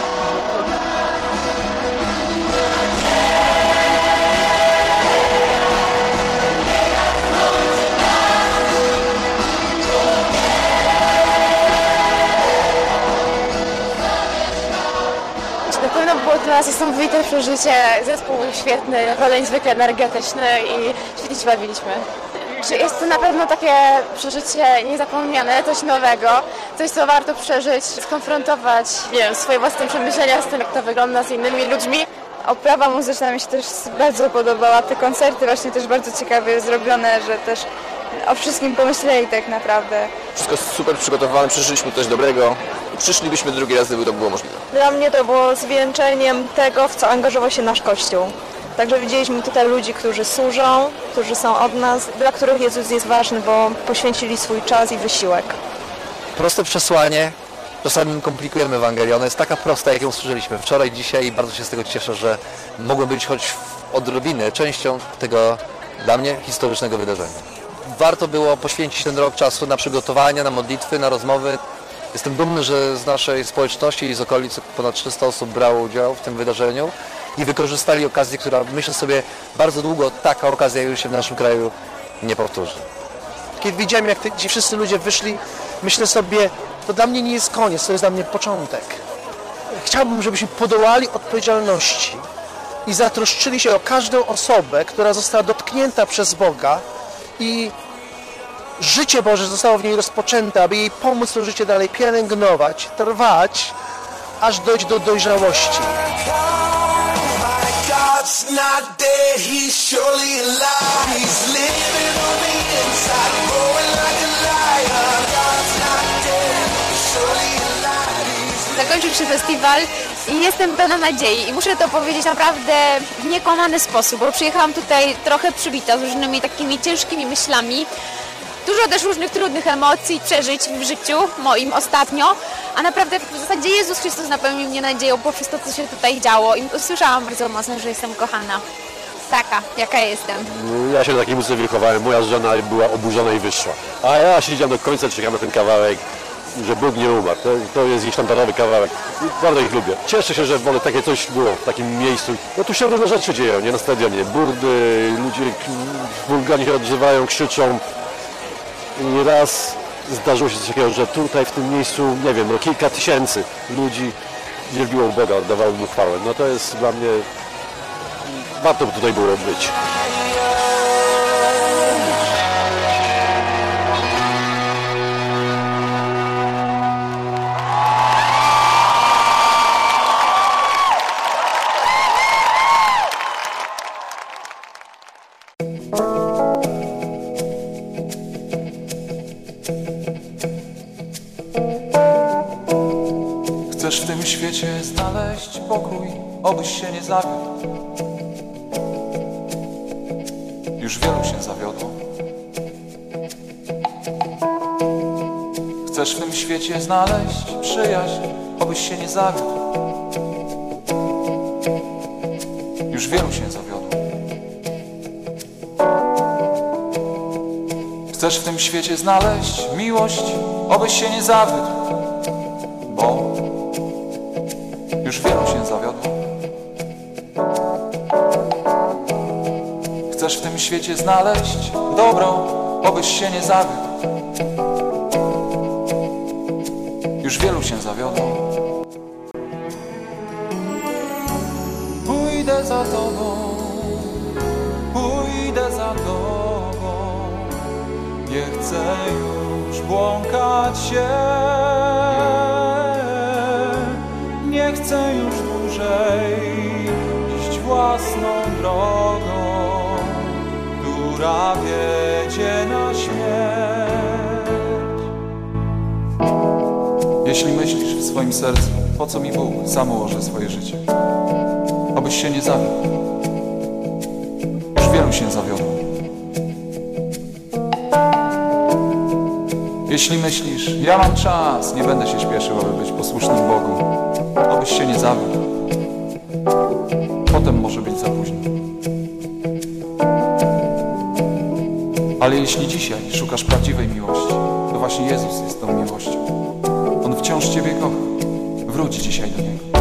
Na pewno było to niesamowite przeżycie, zespół świetny, naprawdę niezwykle energetyczny i świetnie się bawiliśmy. Jest to na pewno takie przeżycie niezapomniane, coś nowego, coś co warto przeżyć, skonfrontować, nie wiem, swoje własne przemyślenia z tym, jak to wygląda z innymi ludźmi. Oprawa muzyczna mi się też bardzo podobała, te koncerty właśnie też bardzo ciekawie zrobione, że też o wszystkim pomyśleli tak naprawdę. Wszystko super przygotowane, przeżyliśmy coś dobrego. Przyszlibyśmy drugi raz, gdyby to było możliwe. Dla mnie to było zwieńczeniem tego, w co angażował się nasz Kościół. Także widzieliśmy tutaj ludzi, którzy służą, którzy są od nas, dla których Jezus jest ważny, bo poświęcili swój czas i wysiłek. Proste przesłanie, czasami komplikujemy Ewangelię. Ona jest taka prosta, jak ją słyszeliśmy wczoraj, dzisiaj i bardzo się z tego cieszę, że mogłem być choć odrobinę częścią tego dla mnie historycznego wydarzenia. Warto było poświęcić ten rok czasu na przygotowania, na modlitwy, na rozmowy. Jestem dumny, że z naszej społeczności i z okolicy ponad 300 osób brało udział w tym wydarzeniu i wykorzystali okazję, która, myślę sobie, bardzo długo taka okazja już się w naszym kraju nie powtórzy. Kiedy widziałem, jak ci wszyscy ludzie wyszli, myślę sobie, to dla mnie nie jest koniec, to jest dla mnie początek. Chciałbym, żebyśmy podołali odpowiedzialności i zatroszczyli się o każdą osobę, która została dotknięta przez Boga i życie Boże zostało w niej rozpoczęte, aby jej pomóc to życie dalej pielęgnować, trwać, aż dojść do dojrzałości. Zakończył się festiwal i jestem pełna nadziei i muszę to powiedzieć naprawdę w niekonany sposób, bo przyjechałam tutaj trochę przybita z różnymi takimi ciężkimi myślami. Dużo też różnych trudnych emocji, przeżyć w życiu moim ostatnio, a naprawdę w zasadzie Jezus Chrystus napełnił mnie nadzieją poprzez to, co się tutaj działo i usłyszałam bardzo mocno, że jestem kochana. Taka, jaka jestem. Ja się na takiej muzyce wychowałem, moja żona była oburzona i wyszła. A ja siedziałem do końca, czekam na ten kawałek, że Bóg nie umarł. To jest jakiś sztandarowy kawałek. Bardzo ich lubię. Cieszę się, że w ogóle takie coś było w takim miejscu. No tu się różne rzeczy dzieją, nie na stadionie. Burdy, ludzie wulgarnie się odzywają, krzyczą. I raz zdarzyło się coś takiego, że tutaj w tym miejscu, nie wiem, no kilka tysięcy ludzi wielbiło Boga, oddawało Mu chwałę. No to jest dla mnie, warto by tutaj było być. Chcesz w tym świecie znaleźć pokój, obyś się nie zawiódł. Już wielu się zawiodło. Chcesz w tym świecie znaleźć przyjaźń, obyś się nie zawiódł. Już wielu się zawiodło. Chcesz w tym świecie znaleźć miłość, obyś się nie zawiódł. Bo już wielu się zawiodło. Chcesz w tym świecie znaleźć dobro, obyś się nie zawiódł. Już wielu się zawiodło. Pójdę za Tobą, pójdę za Tobą. Nie chcę już błąkać się. Nie chcę już dłużej iść własną drogą, która wiedzie na śmierć. Jeśli myślisz w swoim sercu, po co mi Bóg sam ułoży swoje życie, obyś się nie zawiódł. Już wielu się zawiodło. Jeśli myślisz, ja mam czas, nie będę się śpieszył, aby być posłusznym Bogu, obyś się nie zawiódł. Potem może być za późno. Ale jeśli dzisiaj szukasz prawdziwej miłości, to właśnie Jezus jest tą miłością. On wciąż Ciebie kocha. Wróć dzisiaj do Niego.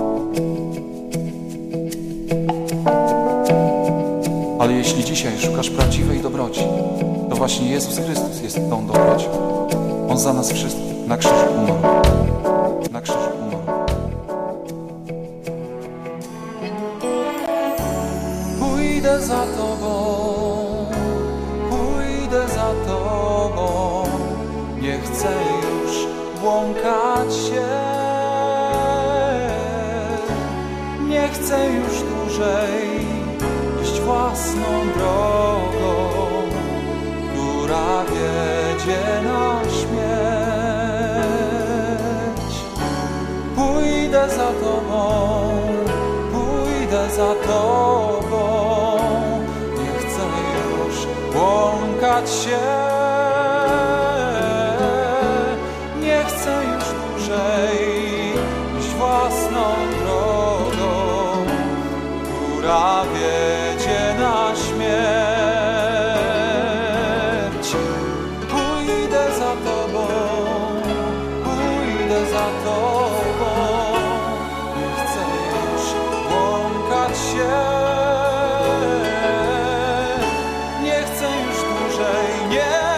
Ale jeśli dzisiaj szukasz prawdziwej dobroci, to właśnie Jezus Chrystus jest tą dobrocią. On za nas wszystkich na krzyżu umarł. Na krzyżu umarł. Pójdę za Tobą, pójdę za Tobą. Nie chcę już błąkać się. Nie chcę już dłużej iść własną drogą, która wiedzie na śmierć. Pójdę za Tobą, pójdę za Tobą. Nie chcę już błąkać się. Nie chcę już dłużej iść własną drogą, która wiedzie na śmierć. Pójdę za Tobą, pójdę za Tobą. Nie chcę już błąkać się. Nie chcę już dłużej, nie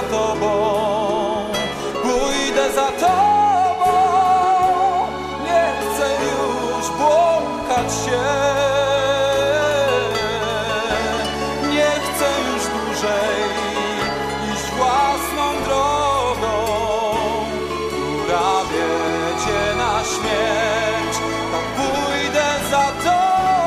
Tobą, pójdę za Tobą. Nie chcę już błąkać się, nie chcę już dłużej iść własną drogą, która wiedzie na śmierć. Tak pójdę za Tobą.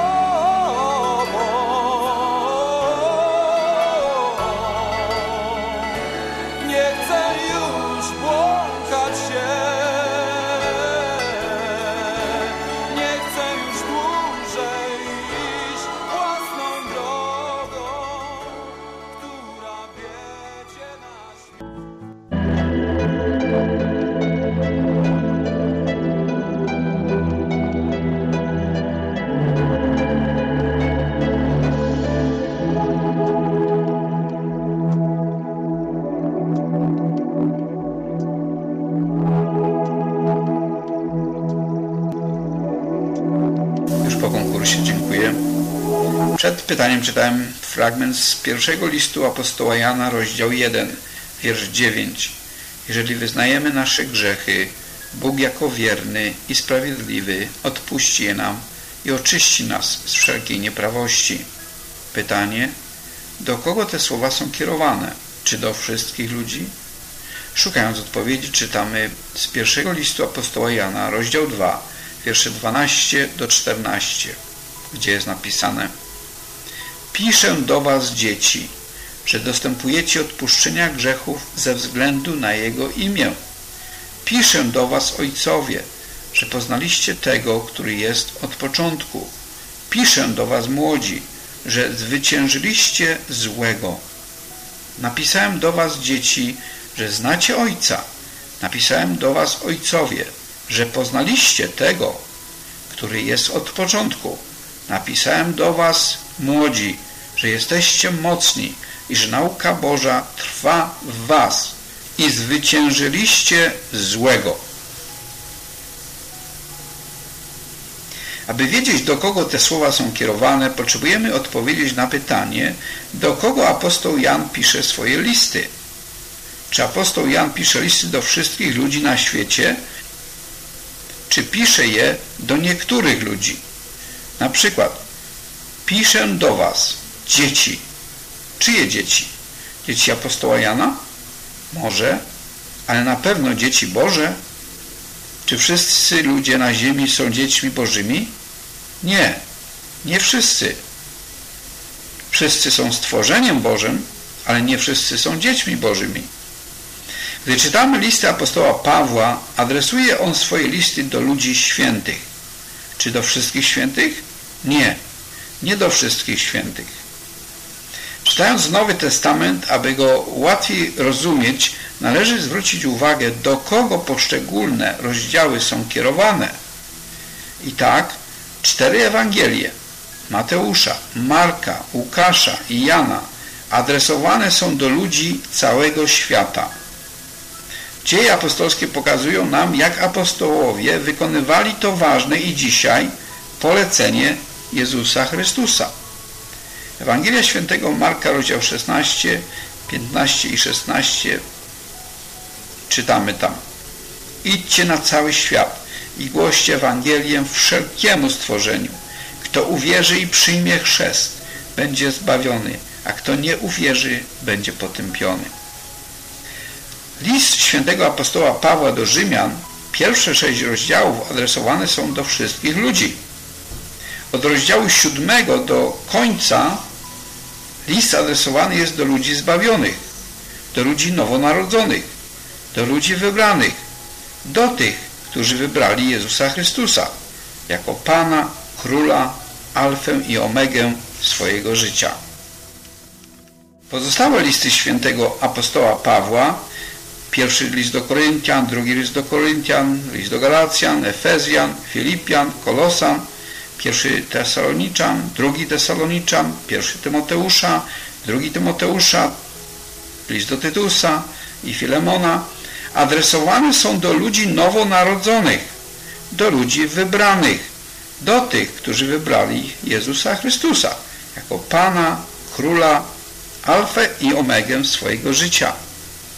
Przed pytaniem czytałem fragment z pierwszego listu apostoła Jana, rozdział 1, wiersz 9. Jeżeli wyznajemy nasze grzechy, Bóg jako wierny i sprawiedliwy odpuści je nam i oczyści nas z wszelkiej nieprawości. Pytanie, do kogo te słowa są kierowane? Czy do wszystkich ludzi? Szukając odpowiedzi, czytamy z pierwszego listu apostoła Jana, rozdział 2, wiersze 12 do 14, gdzie jest napisane: Piszę do was, dzieci, że dostępujecie odpuszczenia grzechów ze względu na Jego imię. Piszę do was, ojcowie, że poznaliście tego, który jest od początku. Piszę do was, młodzi, że zwyciężyliście złego. Napisałem do was, dzieci, że znacie Ojca. Napisałem do was, ojcowie, że poznaliście tego, który jest od początku. Napisałem do was, młodzi, że jesteście mocni i że nauka Boża trwa w was i zwyciężyliście złego. Aby wiedzieć, do kogo te słowa są kierowane, potrzebujemy odpowiedzieć na pytanie, do kogo apostoł Jan pisze swoje listy. Czy apostoł Jan pisze listy do wszystkich ludzi na świecie, czy pisze je do niektórych ludzi? Na przykład, piszę do was, dzieci. Czyje dzieci? Dzieci apostoła Jana? Może, ale na pewno dzieci Boże. Czy wszyscy ludzie na ziemi są dziećmi Bożymi? Nie, nie wszyscy. Wszyscy są stworzeniem Bożym, ale nie wszyscy są dziećmi Bożymi. Gdy czytamy listy apostoła Pawła, adresuje on swoje listy do ludzi świętych. Czy do wszystkich świętych? Nie, nie do wszystkich świętych. Czytając Nowy Testament, aby go łatwiej rozumieć, należy zwrócić uwagę, do kogo poszczególne rozdziały są kierowane. I tak 4 Ewangelie Mateusza, Marka, Łukasza i Jana adresowane są do ludzi całego świata. Dzieje apostolskie pokazują nam, jak apostołowie wykonywali to ważne i dzisiaj polecenie Jezusa Chrystusa. Ewangelia Świętego Marka, rozdział 16, 15 i 16, czytamy tam: Idźcie na cały świat i głoście Ewangelię wszelkiemu stworzeniu. Kto uwierzy i przyjmie chrzest, będzie zbawiony, a kto nie uwierzy, będzie potępiony. List świętego apostoła Pawła do Rzymian, pierwsze 6 rozdziałów adresowane są do wszystkich ludzi. Od rozdziału 7 do końca list adresowany jest do ludzi zbawionych, do ludzi nowonarodzonych, do ludzi wybranych, do tych, którzy wybrali Jezusa Chrystusa jako Pana, Króla, Alfę i Omegę swojego życia. Pozostałe listy świętego apostoła Pawła, pierwszy list do Koryntian, drugi list do Koryntian, list do Galacjan, Efezjan, Filipian, Kolosan, pierwszy Tesaloniczan, drugi Tesaloniczan, pierwszy Tymoteusza, drugi Tymoteusza, list do Tytusa i Filemona, adresowane są do ludzi nowonarodzonych, do ludzi wybranych, do tych, którzy wybrali Jezusa Chrystusa jako Pana, Króla, Alfę i Omegę swojego życia.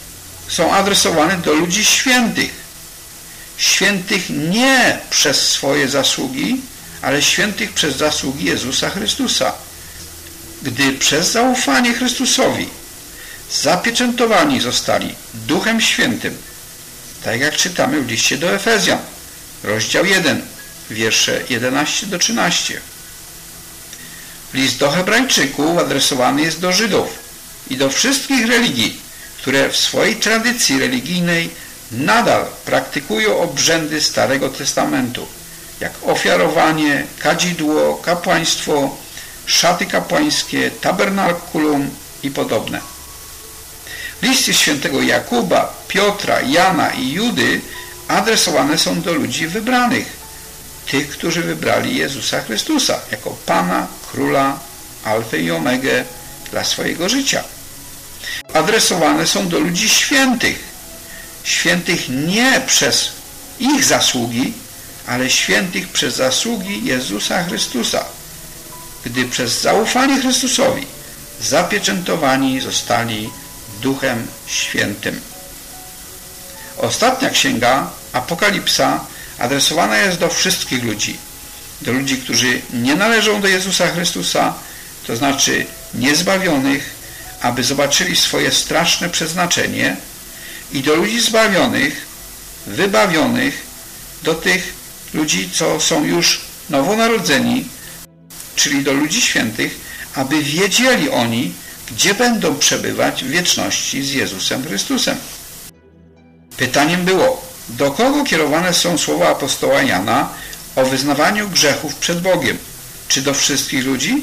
są adresowane do ludzi świętych. Świętych nie przez swoje zasługi, ale świętych przez zasługi Jezusa Chrystusa. Gdy przez zaufanie Chrystusowi zapieczętowani zostali Duchem Świętym, tak jak czytamy w liście do Efezjan, rozdział 1, wiersze 11-13. List do Hebrajczyków adresowany jest do Żydów i do wszystkich religii, które w swojej tradycji religijnej nadal praktykują obrzędy Starego Testamentu, jak ofiarowanie, kadzidło, kapłaństwo, szaty kapłańskie, tabernakulum i podobne. Listy świętego Jakuba, Piotra, Jana i Judy adresowane są do ludzi wybranych, tych, którzy wybrali Jezusa Chrystusa jako Pana, Króla, Alfę i Omegę dla swojego życia. Adresowane są do ludzi świętych, świętych nie przez ich zasługi, ale świętych przez zasługi Jezusa Chrystusa, gdy przez zaufanie Chrystusowi zapieczętowani zostali Duchem Świętym. Ostatnia księga, Apokalipsa, adresowana jest do wszystkich ludzi. Do ludzi, którzy nie należą do Jezusa Chrystusa, to znaczy niezbawionych, aby zobaczyli swoje straszne przeznaczenie, i do ludzi zbawionych, wybawionych, do tych ludzi, co są już nowonarodzeni, czyli do ludzi świętych, aby wiedzieli oni, gdzie będą przebywać w wieczności z Jezusem Chrystusem. Pytaniem było, do kogo kierowane są słowa apostoła Jana o wyznawaniu grzechów przed Bogiem? Czy do wszystkich ludzi?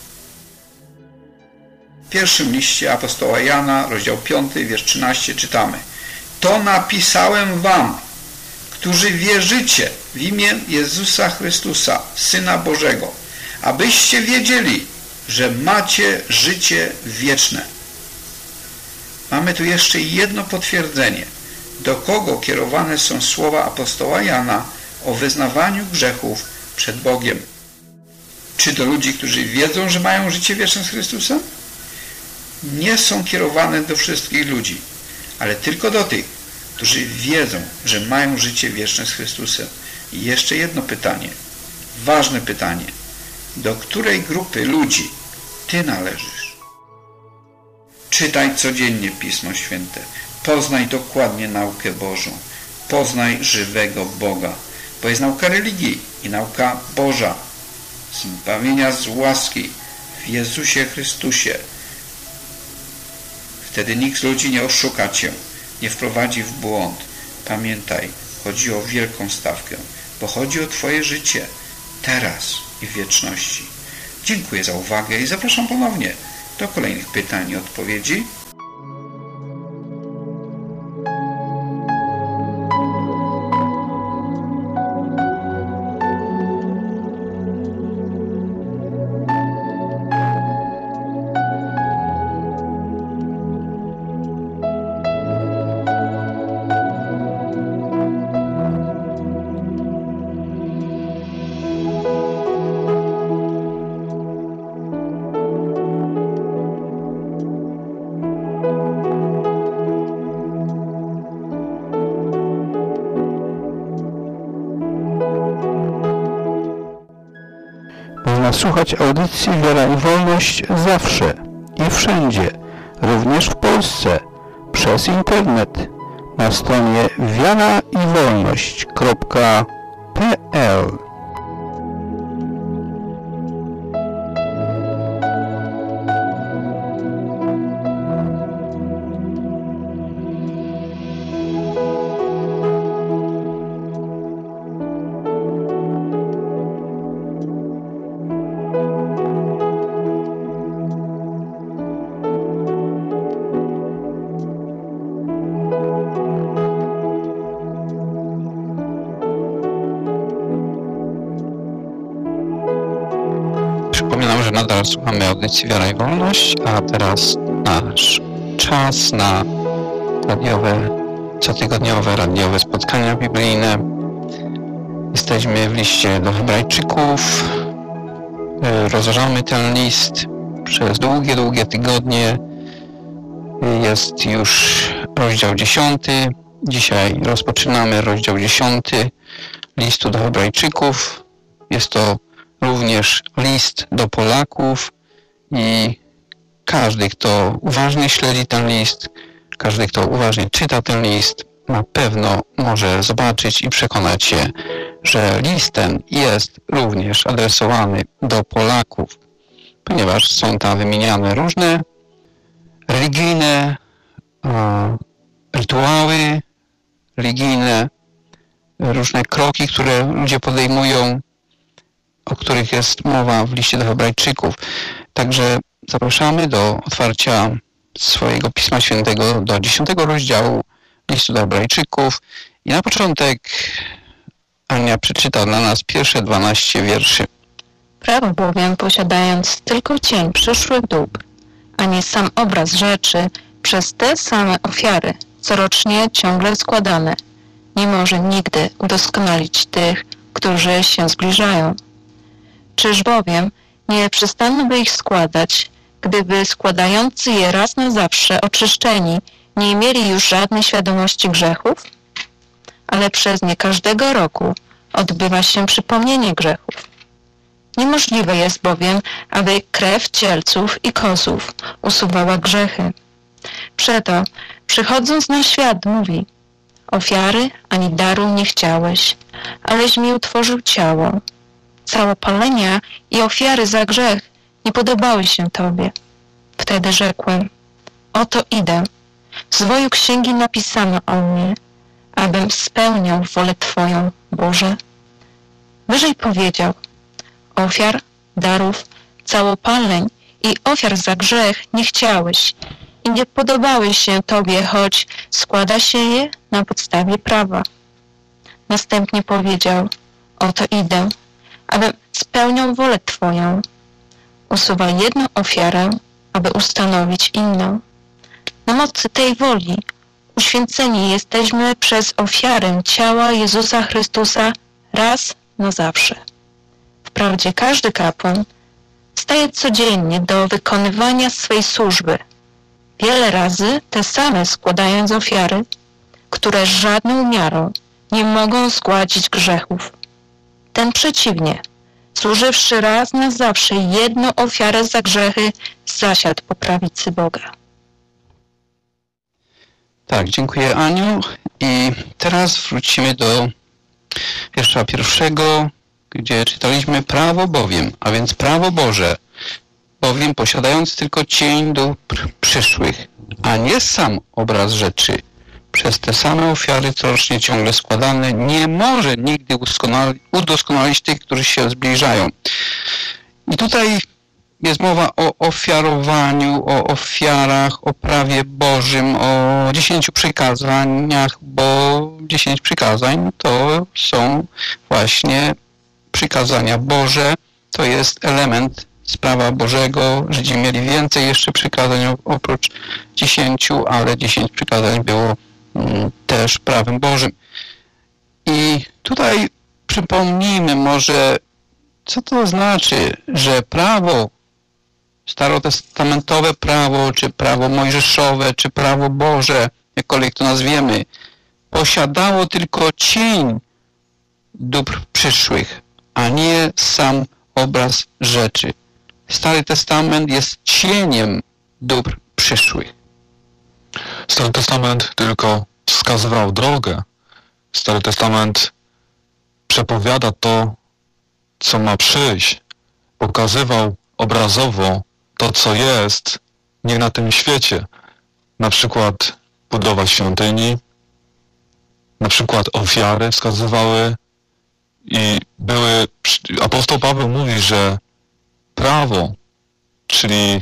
W pierwszym liście apostoła Jana, rozdział 5, wiersz 13 czytamy: To napisałem wam, którzy wierzycie w imię Jezusa Chrystusa, Syna Bożego, abyście wiedzieli, że macie życie wieczne. Mamy tu jeszcze jedno potwierdzenie, do kogo kierowane są słowa apostoła Jana o wyznawaniu grzechów przed Bogiem. Czy do ludzi, którzy wiedzą, że mają życie wieczne z Chrystusem? Nie są kierowane do wszystkich ludzi, ale tylko do tych, którzy wiedzą, że mają życie wieczne z Chrystusem. I jeszcze jedno pytanie, ważne pytanie. Do której grupy ludzi ty należysz? Czytaj codziennie Pismo Święte. Poznaj dokładnie naukę Bożą. Poznaj żywego Boga. Bo jest nauka religii i nauka Boża. Zbawienia z łaski w Jezusie Chrystusie. Wtedy nikt z ludzi nie oszuka cię, nie wprowadzi w błąd. Pamiętaj, chodzi o wielką stawkę, bo chodzi o twoje życie teraz i w wieczności. Dziękuję za uwagę i zapraszam ponownie do kolejnych pytań i odpowiedzi. Słuchać audycji Wiara i Wolność zawsze i wszędzie, również w Polsce, przez internet, na stronie wiaraiwolność.pl. Przypominam, że nadal słuchamy audycji Wiara i Wolność, a teraz nasz czas na cotygodniowe radiowe spotkania biblijne. Jesteśmy w liście do Hebrajczyków. Rozważamy ten list przez długie tygodnie. Jest już rozdział 10. Dzisiaj rozpoczynamy rozdział 10 listu do Hebrajczyków. Jest to również list do Polaków i każdy, kto uważnie śledzi ten list, każdy, kto uważnie czyta ten list, na pewno może zobaczyć i przekonać się, że list ten jest również adresowany do Polaków, ponieważ są tam wymieniane różne religijne rytuały, religijne różne kroki, które ludzie podejmują, o których jest mowa w liście do Hebrajczyków. Także zapraszamy do otwarcia swojego Pisma Świętego do 10 rozdziału listu do Hebrajczyków i na początek Ania przeczyta dla nas pierwsze 12 wierszy. Prawo bowiem, posiadając tylko cień przyszłych dóbr, a nie sam obraz rzeczy, przez te same ofiary, corocznie ciągle składane, nie może nigdy udoskonalić tych, którzy się zbliżają. Czyż bowiem nie przestaną by ich składać, gdyby składający je raz na zawsze oczyszczeni nie mieli już żadnej świadomości grzechów? Ale przez nie każdego roku odbywa się przypomnienie grzechów. Niemożliwe jest bowiem, aby krew cielców i kozłów usuwała grzechy. Przeto, przychodząc na świat, mówi: ofiary ani daru nie chciałeś, aleś mi utworzył ciało. Całopalenia i ofiary za grzech nie podobały się Tobie. Wtedy rzekłem: oto idę. W zwoju księgi napisano o mnie, abym spełniał wolę Twoją, Boże. Wyżej powiedział: ofiar, darów, całopaleń i ofiar za grzech nie chciałeś i nie podobały się Tobie, choć składa się je na podstawie prawa. Następnie powiedział: oto idę, abym spełniał wolę Twoją. Usuwaj jedną ofiarę, aby ustanowić inną. Na mocy tej woli uświęceni jesteśmy przez ofiarę ciała Jezusa Chrystusa raz na zawsze. Wprawdzie każdy kapłan staje codziennie do wykonywania swej służby, wiele razy te same składając ofiary, które żadną miarą nie mogą zgładzić grzechów. Ten przeciwnie, służywszy raz na zawsze jedną ofiarę za grzechy, zasiadł po prawicy Boga. Tak, dziękuję Aniu. I teraz wrócimy do wiersza 1, gdzie czytaliśmy prawo bowiem, a więc prawo Boże, bowiem posiadając tylko cień dóbr przyszłych, a nie sam obraz rzeczy, przez te same ofiary corocznie ciągle składane, nie może nigdy udoskonalić tych, którzy się zbliżają. I tutaj jest mowa o ofiarowaniu, o ofiarach, o prawie Bożym, o 10 przykazaniach, bo 10 przykazań to są właśnie przykazania Boże, to jest element z prawa Bożego. Żydzi mieli więcej jeszcze przykazań oprócz 10, ale 10 przykazań było też prawem Bożym. I tutaj przypomnijmy może, co to znaczy, że prawo starotestamentowe prawo, czy prawo mojżeszowe, czy prawo Boże, jakkolwiek to nazwiemy, posiadało tylko cień dóbr przyszłych, a nie sam obraz rzeczy. Stary Testament jest cieniem dóbr przyszłych. Stary Testament tylko wskazywał drogę. Stary Testament przepowiada to, co ma przyjść. Pokazywał obrazowo to, co jest nie na tym świecie. Na przykład budowa świątyni, na przykład ofiary wskazywały i były... Apostoł Paweł mówi, że prawo, czyli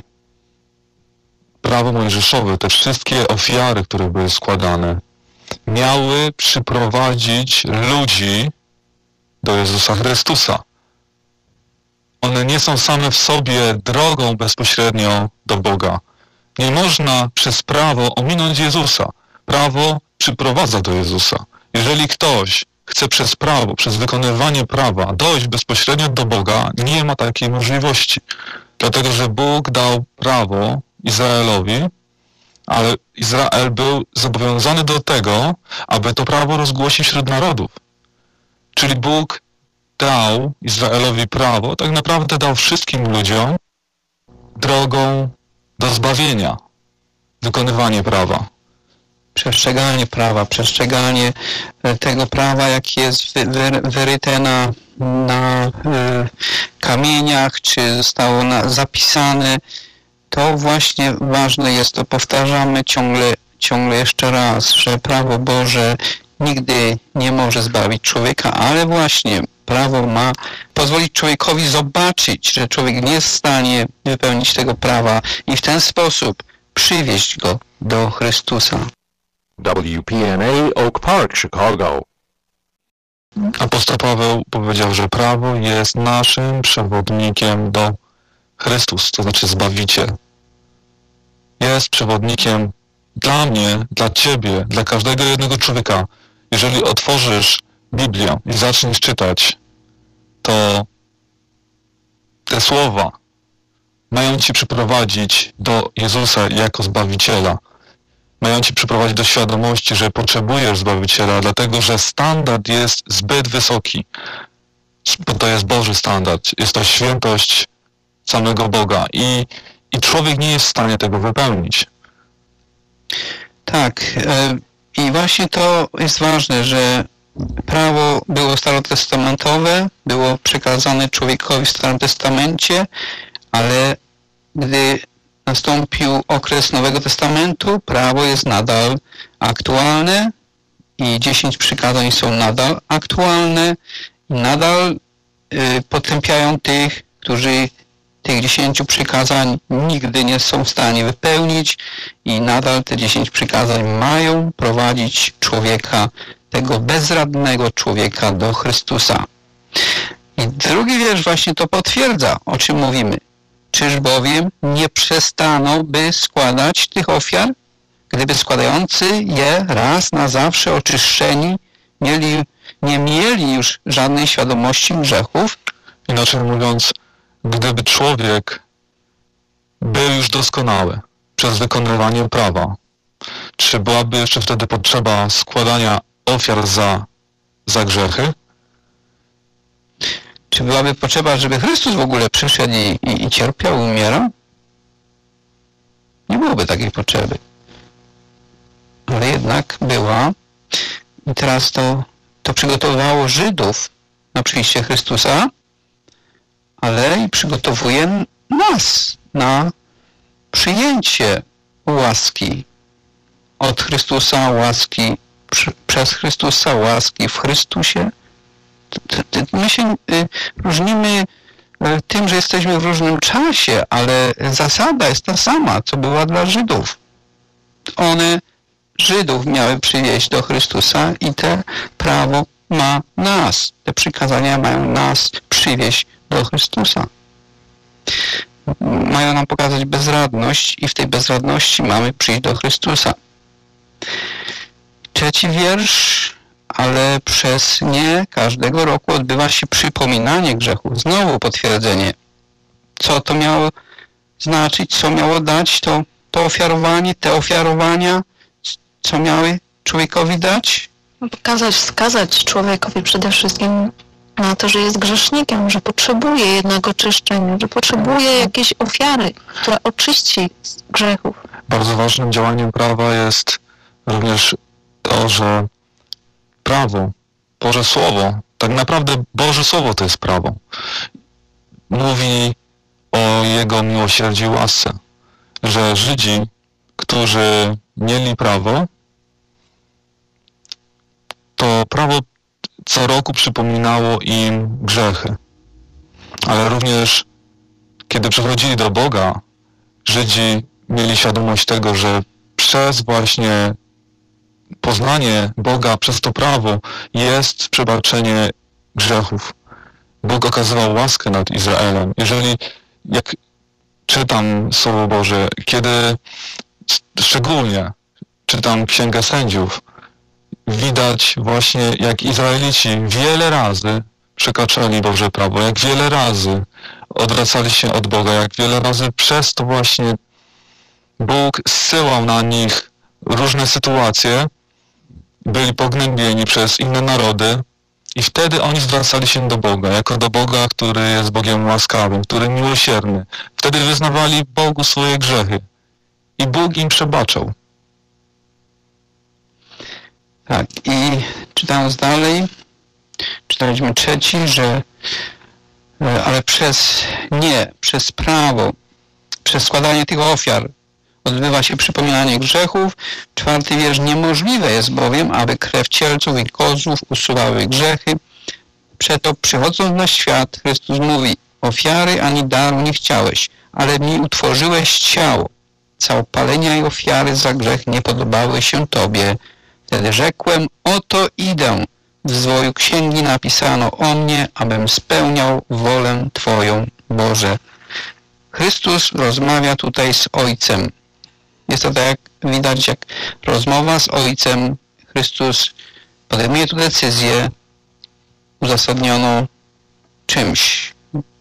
prawo mojżeszowe, te wszystkie ofiary, które były składane, miały przyprowadzić ludzi do Jezusa Chrystusa. One nie są same w sobie drogą bezpośrednio do Boga. Nie można przez prawo ominąć Jezusa. Prawo przyprowadza do Jezusa. Jeżeli ktoś chce przez prawo, przez wykonywanie prawa dojść bezpośrednio do Boga, nie ma takiej możliwości. Dlatego, że Bóg dał prawo Izraelowi, ale Izrael był zobowiązany do tego, aby to prawo rozgłosić wśród narodów. Czyli Bóg dał Izraelowi prawo, tak naprawdę dał wszystkim ludziom drogą do zbawienia, wykonywanie prawa. Przestrzeganie prawa, przestrzeganie tego prawa, jakie jest wyryte na kamieniach, czy zostało zapisane, to właśnie ważne jest, to powtarzamy ciągle jeszcze raz, że prawo Boże nigdy nie może zbawić człowieka, ale właśnie prawo ma pozwolić człowiekowi zobaczyć, że człowiek nie jest w stanie wypełnić tego prawa i w ten sposób przywieźć go do Chrystusa. WPNA Oak Park, Chicago. Apostoł Paweł powiedział, że prawo jest naszym przewodnikiem do Chrystus, to znaczy Zbawiciel. Jest przewodnikiem dla mnie, dla ciebie, dla każdego jednego człowieka. Jeżeli otworzysz Biblię i zaczniesz czytać, to te słowa mają ci przyprowadzić do Jezusa jako Zbawiciela. Mają ci przyprowadzić do świadomości, że potrzebujesz Zbawiciela, dlatego że standard jest zbyt wysoki. Bo to jest Boży standard. Jest to świętość samego Boga i człowiek nie jest w stanie tego wypełnić. Tak. I właśnie to jest ważne, że prawo było starotestamentowe, było przekazane człowiekowi w Starym Testamencie, ale gdy nastąpił okres Nowego Testamentu, prawo jest nadal aktualne i 10 przykazań są nadal aktualne i nadal potępiają tych, którzy tych 10 przykazań nigdy nie są w stanie wypełnić i nadal te 10 przykazań mają prowadzić człowieka, tego bezradnego człowieka do Chrystusa. I drugi wiersz właśnie to potwierdza, o czym mówimy. Czyż bowiem nie przestaną by składać tych ofiar, gdyby składający je raz na zawsze oczyszczeni nie mieli już żadnej świadomości grzechów? Inaczej mówiąc, gdyby człowiek był już doskonały przez wykonywanie prawa, czy byłaby jeszcze wtedy potrzeba składania ofiar za grzechy? Czy byłaby potrzeba, żeby Chrystus w ogóle przyszedł i cierpiał, umierał? Nie byłoby takiej potrzeby. Ale jednak była i teraz to przygotowywało Żydów na przyjście Chrystusa, ale i przygotowuje nas na przyjęcie łaski od Chrystusa, łaski przez Chrystusa, łaski w Chrystusie. My się różnimy tym, że jesteśmy w różnym czasie, ale zasada jest ta sama, co była dla Żydów. One Żydów miały przywieźć do Chrystusa i te prawo ma nas. Te przykazania mają nas przywieźć do Chrystusa. Mają nam pokazać bezradność i w tej bezradności mamy przyjść do Chrystusa. Trzeci wiersz. Ale przez nie każdego roku odbywa się przypominanie grzechu. Znowu potwierdzenie. Co to miało znaczyć, co miało dać to ofiarowanie, te ofiarowania, co miały człowiekowi dać? Pokazać, wskazać człowiekowi przede wszystkim na to, że jest grzesznikiem, że potrzebuje jednak oczyszczenia, że potrzebuje jakiejś ofiary, która oczyści z grzechów. Bardzo ważnym działaniem prawa jest również to, że prawo, Boże Słowo, tak naprawdę Boże Słowo to jest prawo. Mówi o Jego miłosierdziu i łasce, że Żydzi, którzy mieli prawo, to prawo co roku przypominało im grzechy. Ale również kiedy przychodzili do Boga, Żydzi mieli świadomość tego, że przez właśnie poznanie Boga przez to prawo jest przebaczenie grzechów. Bóg okazywał łaskę nad Izraelem. Jeżeli, jak czytam Słowo Boże, kiedy szczególnie czytam Księgę Sędziów, widać właśnie, jak Izraelici wiele razy przekraczali Boże prawo, jak wiele razy odwracali się od Boga, jak wiele razy przez to właśnie Bóg zsyłał na nich różne sytuacje, byli pognębieni przez inne narody i wtedy oni zwracali się do Boga, jako do Boga, który jest Bogiem łaskawym, który miłosierny. Wtedy wyznawali Bogu swoje grzechy i Bóg im przebaczał. Tak, i czytając dalej, czytaliśmy 3, że ale przez prawo, przez składanie tych ofiar odbywa się przypominanie grzechów. 4 wiersz. Niemożliwe jest bowiem, aby krew cielców i kozłów usuwały grzechy. Przeto przychodząc na świat, Chrystus mówi: ofiary ani daru nie chciałeś, ale mi utworzyłeś ciało. Całopalenia i ofiary za grzech nie podobały się Tobie. Wtedy rzekłem: oto idę. W zwoju księgi napisano o mnie, abym spełniał wolę Twoją, Boże. Chrystus rozmawia tutaj z Ojcem. Jest to tak, jak widać, jak rozmowa z Ojcem. Chrystus podejmuje tu decyzję uzasadnioną czymś.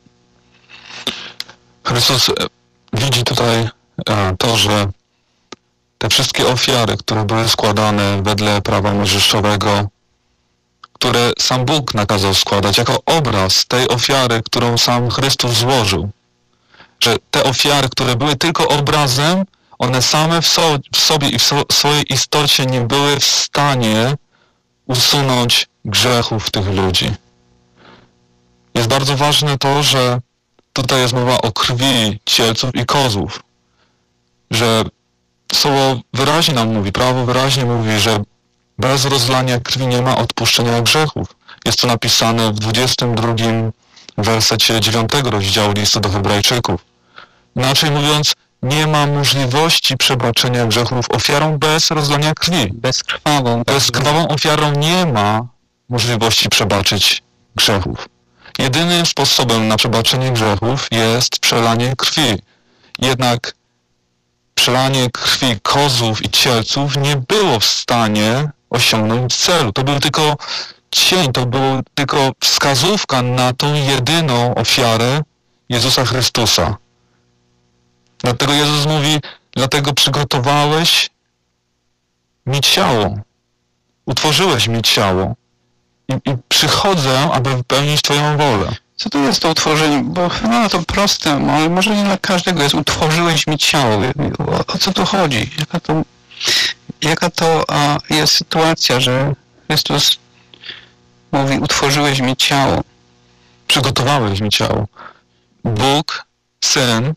Chrystus widzi tutaj to, że te wszystkie ofiary, które były składane wedle prawa mojżeszowego, które sam Bóg nakazał składać, jako obraz tej ofiary, którą sam Chrystus złożył. Że te ofiary, które były tylko obrazem, one same w sobie i w swojej istocie nie były w stanie usunąć grzechów tych ludzi. Jest bardzo ważne to, że tutaj jest mowa o krwi cielców i kozłów. Że słowo wyraźnie nam mówi, prawo wyraźnie mówi, że bez rozlania krwi nie ma odpuszczenia grzechów. Jest to napisane w 22 wersecie 9 rozdziału listu do Hebrajczyków. Inaczej mówiąc, nie ma możliwości przebaczenia grzechów ofiarą bez rozlania krwi. Bezkrwawą ofiarą nie ma możliwości przebaczyć grzechów. Jedynym sposobem na przebaczenie grzechów jest przelanie krwi. Jednak przelanie krwi kozłów i cielców nie było w stanie osiągnąć celu. To był tylko cień, to była tylko wskazówka na tą jedyną ofiarę Jezusa Chrystusa. Dlatego Jezus mówi: dlatego przygotowałeś mi ciało, utworzyłeś mi ciało i przychodzę, aby wypełnić Twoją wolę. Co to jest to utworzenie? Bo no to proste, ale może nie dla każdego jest: utworzyłeś mi ciało. O co tu chodzi? Jaka to jest sytuacja, że Chrystus mówi: utworzyłeś mi ciało. Przygotowałeś mi ciało. Bóg, Syn,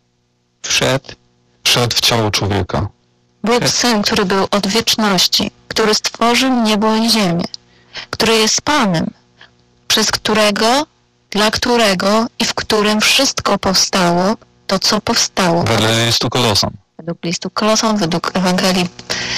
wszedł w ciało człowieka. Bóg Syn, który był od wieczności, który stworzył niebo i ziemię, który jest Panem, przez którego, dla którego i w którym wszystko powstało, to co powstało. Wedle listu Kolosan. Według listu Kolosan, według Ewangelii,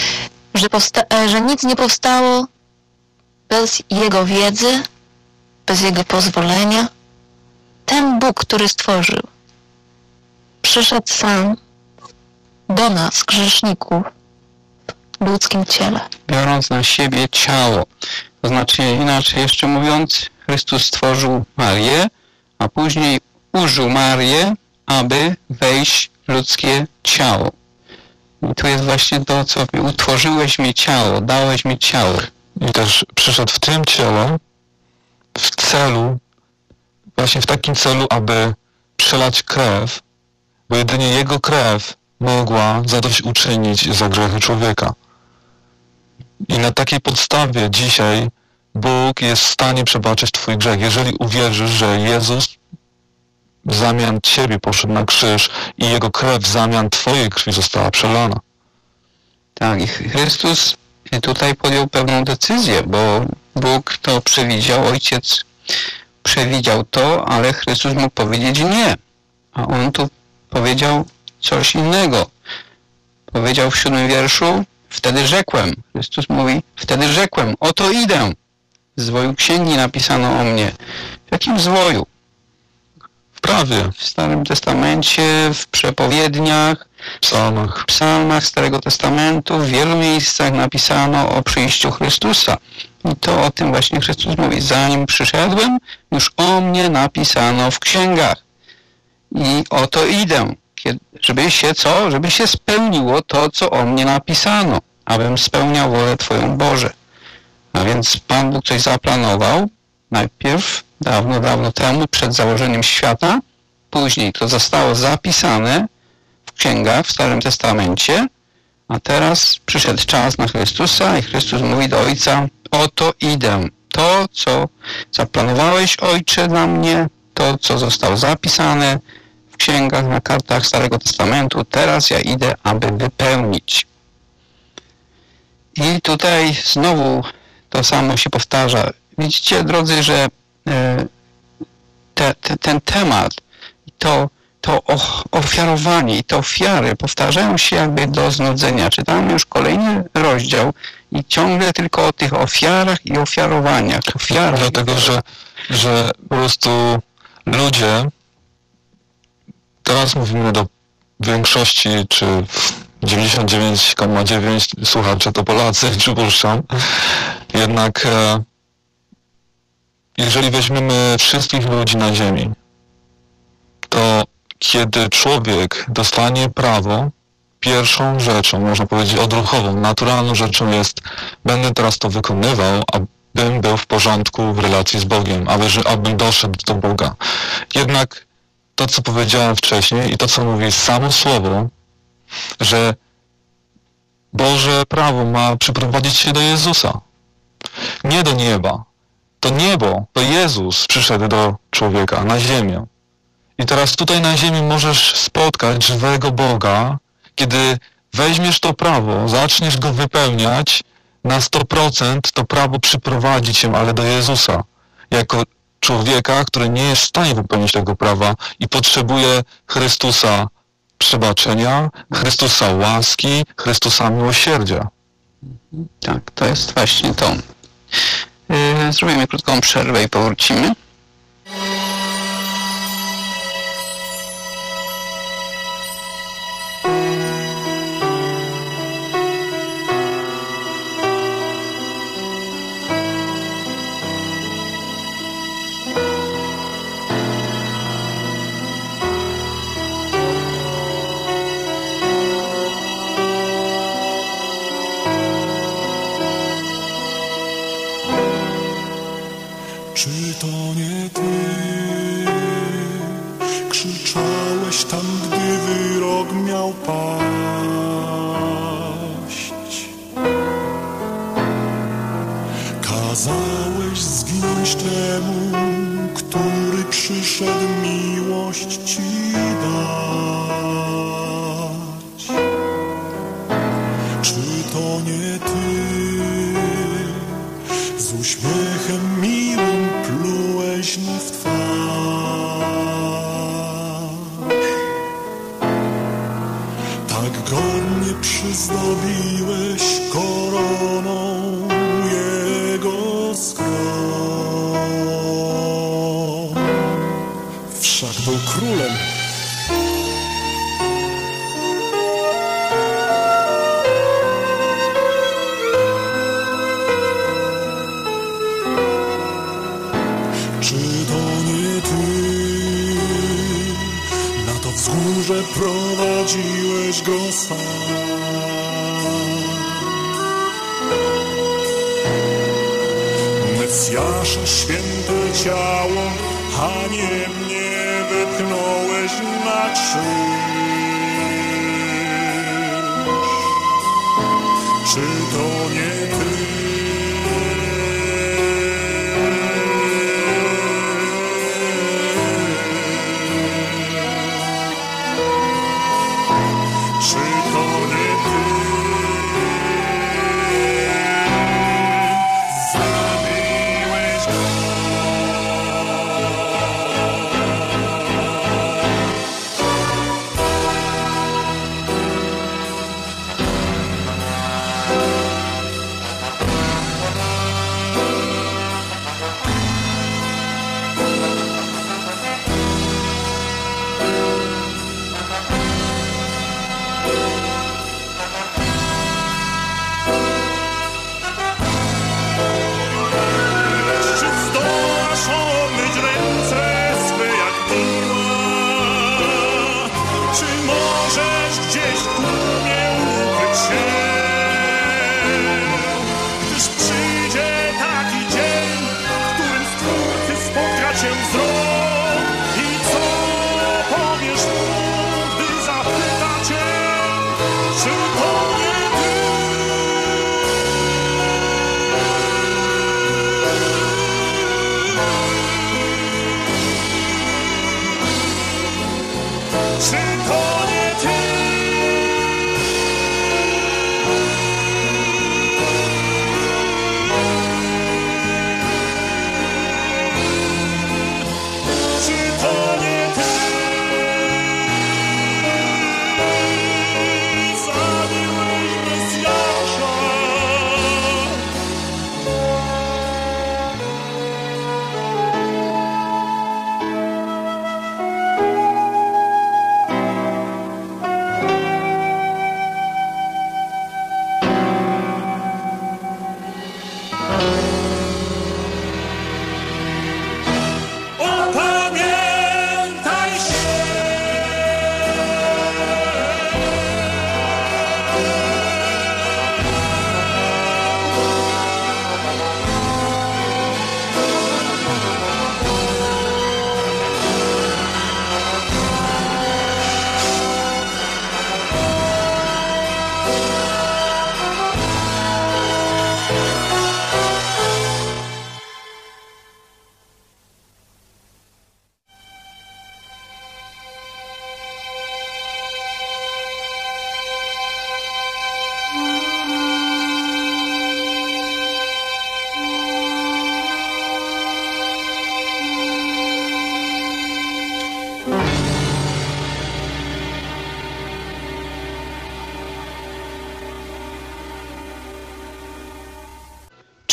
że nic nie powstało bez Jego wiedzy, bez Jego pozwolenia. Ten Bóg, który stworzył, przyszedł sam do nas, grzeszników, w ludzkim ciele. Biorąc na siebie ciało. To znaczy, inaczej jeszcze mówiąc, Chrystus stworzył Marię, a później użył Marię, aby wejść w ludzkie ciało. I tu jest właśnie to, co utworzyłeś mi ciało, dałeś mi ciało. I też przyszedł w tym ciele, w celu, właśnie w takim celu, aby przelać krew, bo jedynie Jego krew mogła zadośćuczynić za grzechy człowieka. I na takiej podstawie dzisiaj Bóg jest w stanie przebaczyć Twój grzech. Jeżeli uwierzysz, że Jezus w zamian Ciebie poszedł na krzyż i Jego krew w zamian Twojej krwi została przelana. Tak, i Chrystus tutaj podjął pewną decyzję, bo Bóg to przewidział, Ojciec przewidział to, ale Chrystus mógł powiedzieć nie. A On tu powiedział coś innego. Powiedział w 7 wierszu: wtedy rzekłem. Chrystus mówi: wtedy rzekłem, oto idę. W zwoju księgi napisano o mnie. W jakim zwoju? W prawie. W Starym Testamencie, w przepowiedniach, psalmach Starego Testamentu, w wielu miejscach napisano o przyjściu Chrystusa. I to o tym właśnie Chrystus mówi. Zanim przyszedłem, już o mnie napisano w księgach. I oto idę. Żeby się spełniło to, co o mnie napisano, abym spełniał wolę Twoją, Boże. A więc Pan Bóg coś zaplanował, najpierw, dawno temu, przed założeniem świata, później to zostało zapisane w księgach w Starym Testamencie, a teraz przyszedł czas na Chrystusa i Chrystus mówi do Ojca: oto idę. To, co zaplanowałeś, Ojcze, dla mnie, to, co zostało zapisane w księgach, na kartach Starego Testamentu, teraz ja idę, aby wypełnić. I tutaj znowu to samo się powtarza. Widzicie, drodzy, że ten temat, to ofiarowanie i te ofiary powtarzają się jakby do znudzenia. Czytamy już kolejny rozdział i ciągle tylko o tych ofiarach i ofiarowaniach. Dlatego, że po prostu ludzie, teraz mówimy do większości, czy 99,9 słuchaczy to Polacy, przypuszczam, jednak jeżeli weźmiemy wszystkich ludzi na ziemi, to kiedy człowiek dostanie prawo, pierwszą rzeczą, można powiedzieć odruchową, naturalną rzeczą jest: będę teraz to wykonywał, abym był w porządku w relacji z Bogiem, abym doszedł do Boga. Jednak to, co powiedziałem wcześniej i to, co mówi samo Słowo, że Boże prawo ma przyprowadzić się do Jezusa, nie do nieba. To niebo, to Jezus przyszedł do człowieka na ziemię. I teraz tutaj na ziemi możesz spotkać żywego Boga, kiedy weźmiesz to prawo, zaczniesz go wypełniać, na 100% to prawo przyprowadzi cię, ale do Jezusa. Jako człowieka, który nie jest w stanie wypełnić tego prawa i potrzebuje Chrystusa przebaczenia, Chrystusa łaski, Chrystusa miłosierdzia. Tak, to jest właśnie to. Zrobimy krótką przerwę i powrócimy. Czy to nie Ty krzyczałeś tam, gdy wyrok miał paść? Kazałeś zginąć temu, który przyszedł miłość Ci dać. Czy to nie Ty z uśmiechem miłym plułeś mu w twarz? Tak godnie przyzdobiłeś koroną jego skron. Wszak był królem. Czy to nie Ty na to wzgórze prowadziłeś go sam? Mesjasza święte ciało haniebnie wypchnąłeś na krzyż. Czy to nie Ty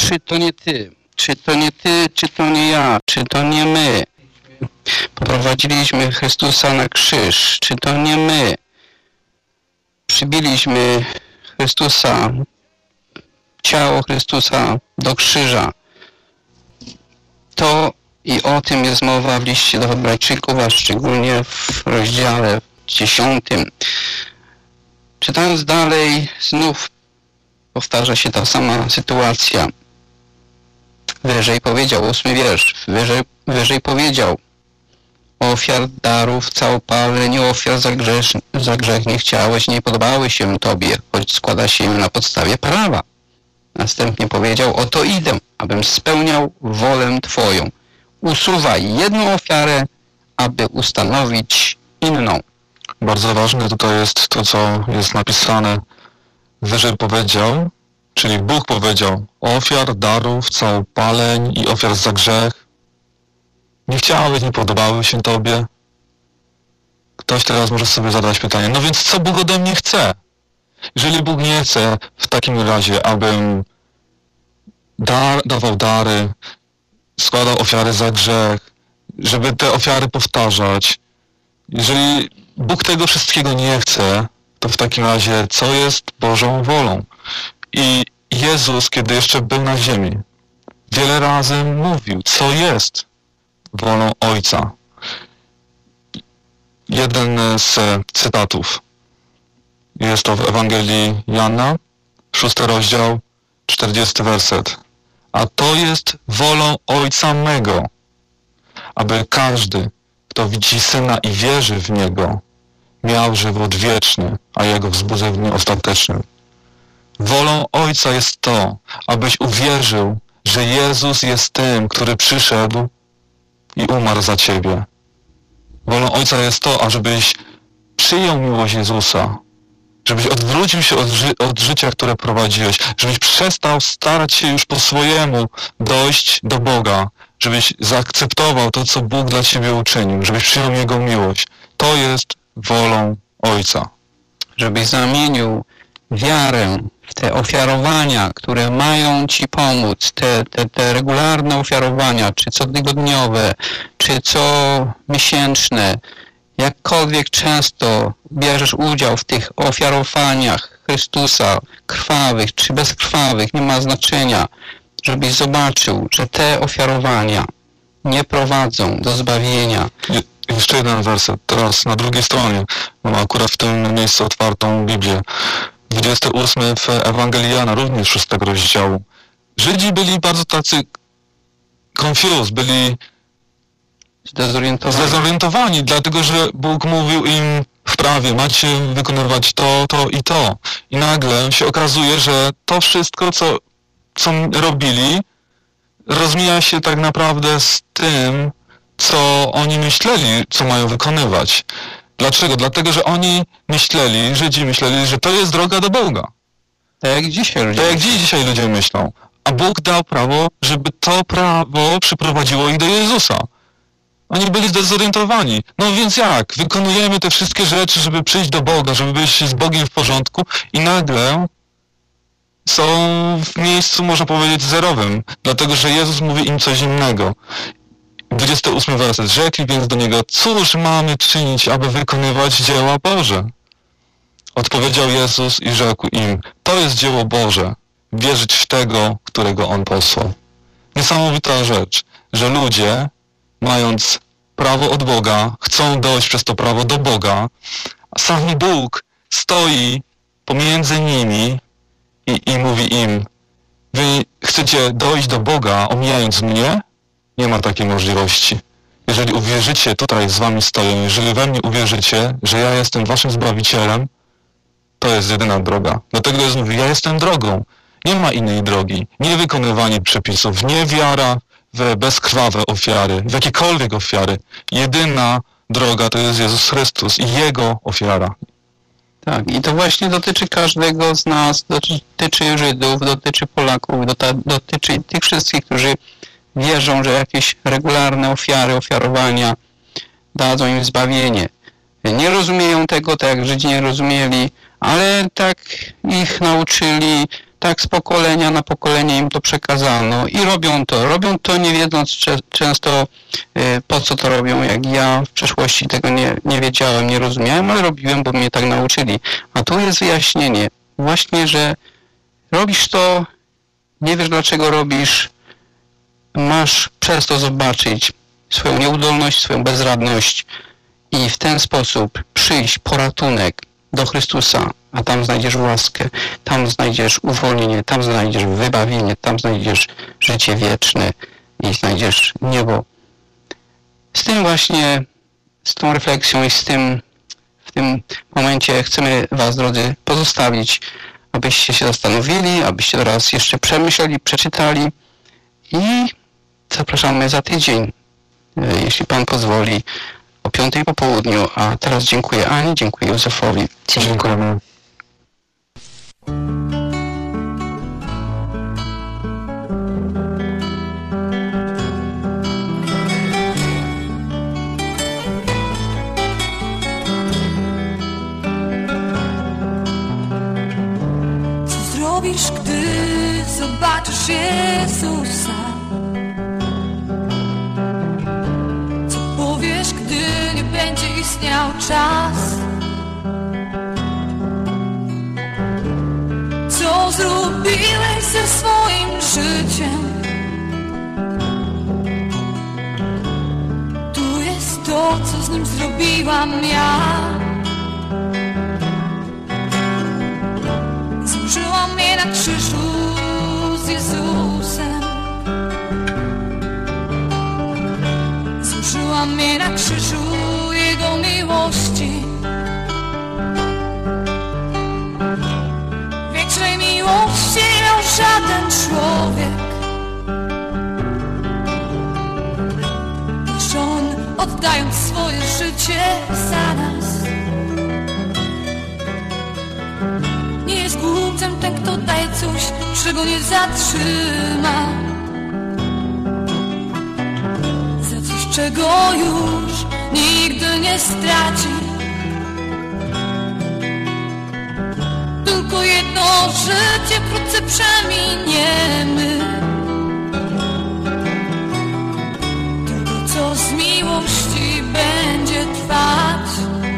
czy to nie Ty, czy to nie Ty, czy to nie ja, czy to nie my. Poprowadziliśmy Chrystusa na krzyż, czy to nie my. Przybiliśmy Chrystusa, ciało Chrystusa do krzyża. To i o tym jest mowa w liście do Hebrajczyków, a szczególnie w rozdziale 10. Czytając dalej, znów powtarza się ta sama sytuacja. Wyżej powiedział, 8 wiersz, wyżej powiedział, ofiar, darów, całopaleń, ofiar za grzech nie chciałeś, nie podobały się Tobie, choć składa się na podstawie prawa. Następnie powiedział, oto idę, abym spełniał wolę Twoją. Usuwaj jedną ofiarę, aby ustanowić inną. Bardzo ważne tutaj jest to, co jest napisane. Wyżej powiedział, czyli Bóg powiedział, ofiar, darów, całopaleń i ofiar za grzech nie chciałeś, nie podobały się Tobie. Ktoś teraz może sobie zadać pytanie, no więc co Bóg ode mnie chce? Jeżeli Bóg nie chce w takim razie, abym dawał dary, składał ofiary za grzech, żeby te ofiary powtarzać, jeżeli Bóg tego wszystkiego nie chce, to w takim razie co jest Bożą wolą? I Jezus, kiedy jeszcze był na ziemi, wiele razy mówił, co jest wolą Ojca. Jeden z cytatów jest to w Ewangelii Jana, 6 rozdział, 40 werset. A to jest wolą Ojca mego, aby każdy, kto widzi Syna i wierzy w Niego, miał żywot wieczny, a Jego wzbudzenie w dniu ostatecznym. Wolą Ojca jest to, abyś uwierzył, że Jezus jest tym, który przyszedł i umarł za Ciebie. Wolą Ojca jest to, ażebyś przyjął miłość Jezusa, żebyś odwrócił się od życia, które prowadziłeś, żebyś przestał starać się już po swojemu dojść do Boga, żebyś zaakceptował to, co Bóg dla Ciebie uczynił, żebyś przyjął Jego miłość. To jest wolą Ojca. Żebyś zamienił wiarę w te ofiarowania, które mają Ci pomóc, te regularne ofiarowania, czy cotygodniowe, czy comiesięczne, jakkolwiek często bierzesz udział w tych ofiarowaniach Chrystusa, krwawych czy bezkrwawych, nie ma znaczenia, żebyś zobaczył, że te ofiarowania nie prowadzą do zbawienia. Jeszcze jeden werset, teraz na drugiej stronie, mam akurat w tym miejscu otwartą Biblię. 28 w Ewangelii Jana, również 6 rozdziału. Żydzi byli bardzo tacy confused, byli zdezorientowani, dlatego że Bóg mówił im w prawie, macie wykonywać to, to i to. I nagle się okazuje, że to wszystko, co robili, rozmija się tak naprawdę z tym, co oni myśleli, co mają wykonywać. Dlaczego? Dlatego, że Żydzi myśleli, że to jest droga do Boga. Tak jak dzisiaj ludzie myślą. A Bóg dał prawo, żeby to prawo przyprowadziło ich do Jezusa. Oni byli zdezorientowani. No więc jak? Wykonujemy te wszystkie rzeczy, żeby przyjść do Boga, żeby być z Bogiem w porządku i nagle są w miejscu, można powiedzieć, zerowym. Dlatego, że Jezus mówi im coś innego. 28 werset. Rzekli więc do Niego, cóż mamy czynić, aby wykonywać dzieła Boże? Odpowiedział Jezus i rzekł im, to jest dzieło Boże, wierzyć w tego, którego On posłał. Niesamowita rzecz, że ludzie, mając prawo od Boga, chcą dojść przez to prawo do Boga, a sam Bóg stoi pomiędzy nimi i mówi im, wy chcecie dojść do Boga, omijając mnie? Nie ma takiej możliwości. Jeżeli uwierzycie, tutaj z wami stoję, jeżeli we mnie uwierzycie, że ja jestem waszym Zbawicielem, to jest jedyna droga. Dlatego Jezus mówi, ja jestem drogą. Nie ma innej drogi. Nie wykonywanie przepisów, nie wiara w bezkrwawe ofiary, w jakiekolwiek ofiary. Jedyna droga to jest Jezus Chrystus i Jego ofiara. Tak, i to właśnie dotyczy każdego z nas, dotyczy Żydów, dotyczy Polaków, dotyczy tych wszystkich, którzy wierzą, że jakieś regularne ofiary, ofiarowania dadzą im zbawienie. Nie rozumieją tego, tak jak Żydzi nie rozumieli, ale tak ich nauczyli, tak z pokolenia na pokolenie im to przekazano i robią to nie wiedząc często po co to robią, jak ja w przeszłości tego nie wiedziałem, nie rozumiałem, ale robiłem, bo mnie tak nauczyli. A tu jest wyjaśnienie, właśnie, że robisz to, nie wiesz dlaczego robisz, masz przez to zobaczyć swoją nieudolność, swoją bezradność i w ten sposób przyjść po ratunek do Chrystusa, a tam znajdziesz łaskę, tam znajdziesz uwolnienie, tam znajdziesz wybawienie, tam znajdziesz życie wieczne i znajdziesz niebo. Z tym właśnie, z tą refleksją i w tym momencie chcemy Was, drodzy, pozostawić, abyście się zastanowili, abyście raz jeszcze przemyśleli, przeczytali i zapraszamy za tydzień, jeśli Pan pozwoli, o 5 po południu. A teraz dziękuję Ani, dziękuję Józefowi. Dziękujemy. Co zrobisz, gdy zobaczysz Jezusa? Powiesz, gdy nie będzie istniał czas? Co zrobiłeś ze swoim życiem? Tu jest to, co z nim zrobiłam ja. Złożyłam mnie na krzyżu z Jezusem. Złożyłam mnie na krzyżu Jego miłości. Większej miłości nie miał żaden człowiek niż On, oddając swoje życie za nas. Nie jest głupcem ten, kto daje coś, czego nie zatrzyma, czego już nigdy nie straci. Tylko jedno życie wkrótce przeminiemy. Tylko co z miłości będzie trwać?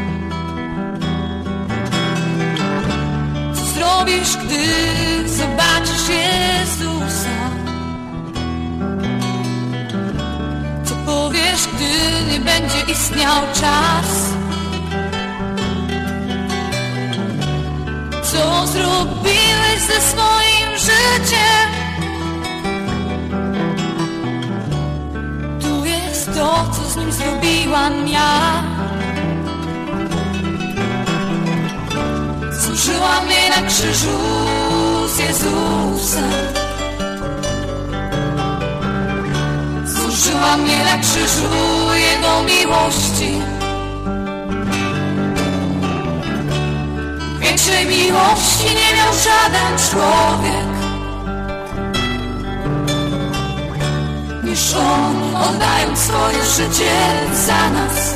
Co zrobisz, gdy zobaczysz Jezusa? Powiesz, gdy nie będzie istniał czas? Co zrobiłeś ze swoim życiem? Tu jest to, co z nim zrobiłam ja. Złożyłam mnie na krzyżu z Jezusem. Złożyłam mnie na krzyżu Jego miłości. Większej miłości nie miał żaden człowiek niż On, oddając swoje życie za nas.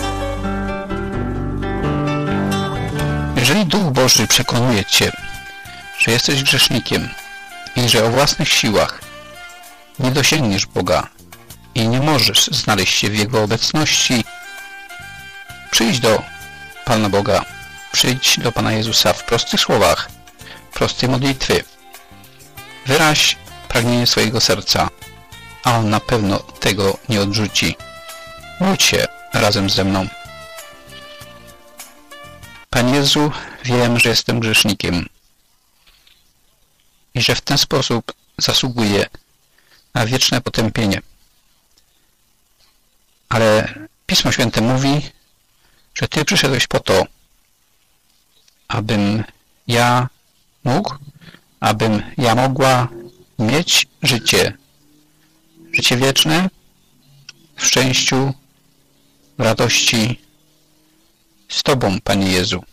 Jeżeli Duch Boży przekonuje Cię, że jesteś grzesznikiem i że o własnych siłach nie dosięgniesz Boga i nie możesz znaleźć się w Jego obecności, przyjdź do Pana Boga, przyjdź do Pana Jezusa w prostych słowach, prostej modlitwy. Wyraź pragnienie swojego serca, a On na pewno tego nie odrzuci. Módl się razem ze mną. Panie Jezu, wiem, że jestem grzesznikiem i że w ten sposób zasługuję na wieczne potępienie. Ale Pismo Święte mówi, że Ty przyszedłeś po to, abym ja mógł, abym ja mogła mieć życie wieczne w szczęściu, w radości z Tobą, Panie Jezu.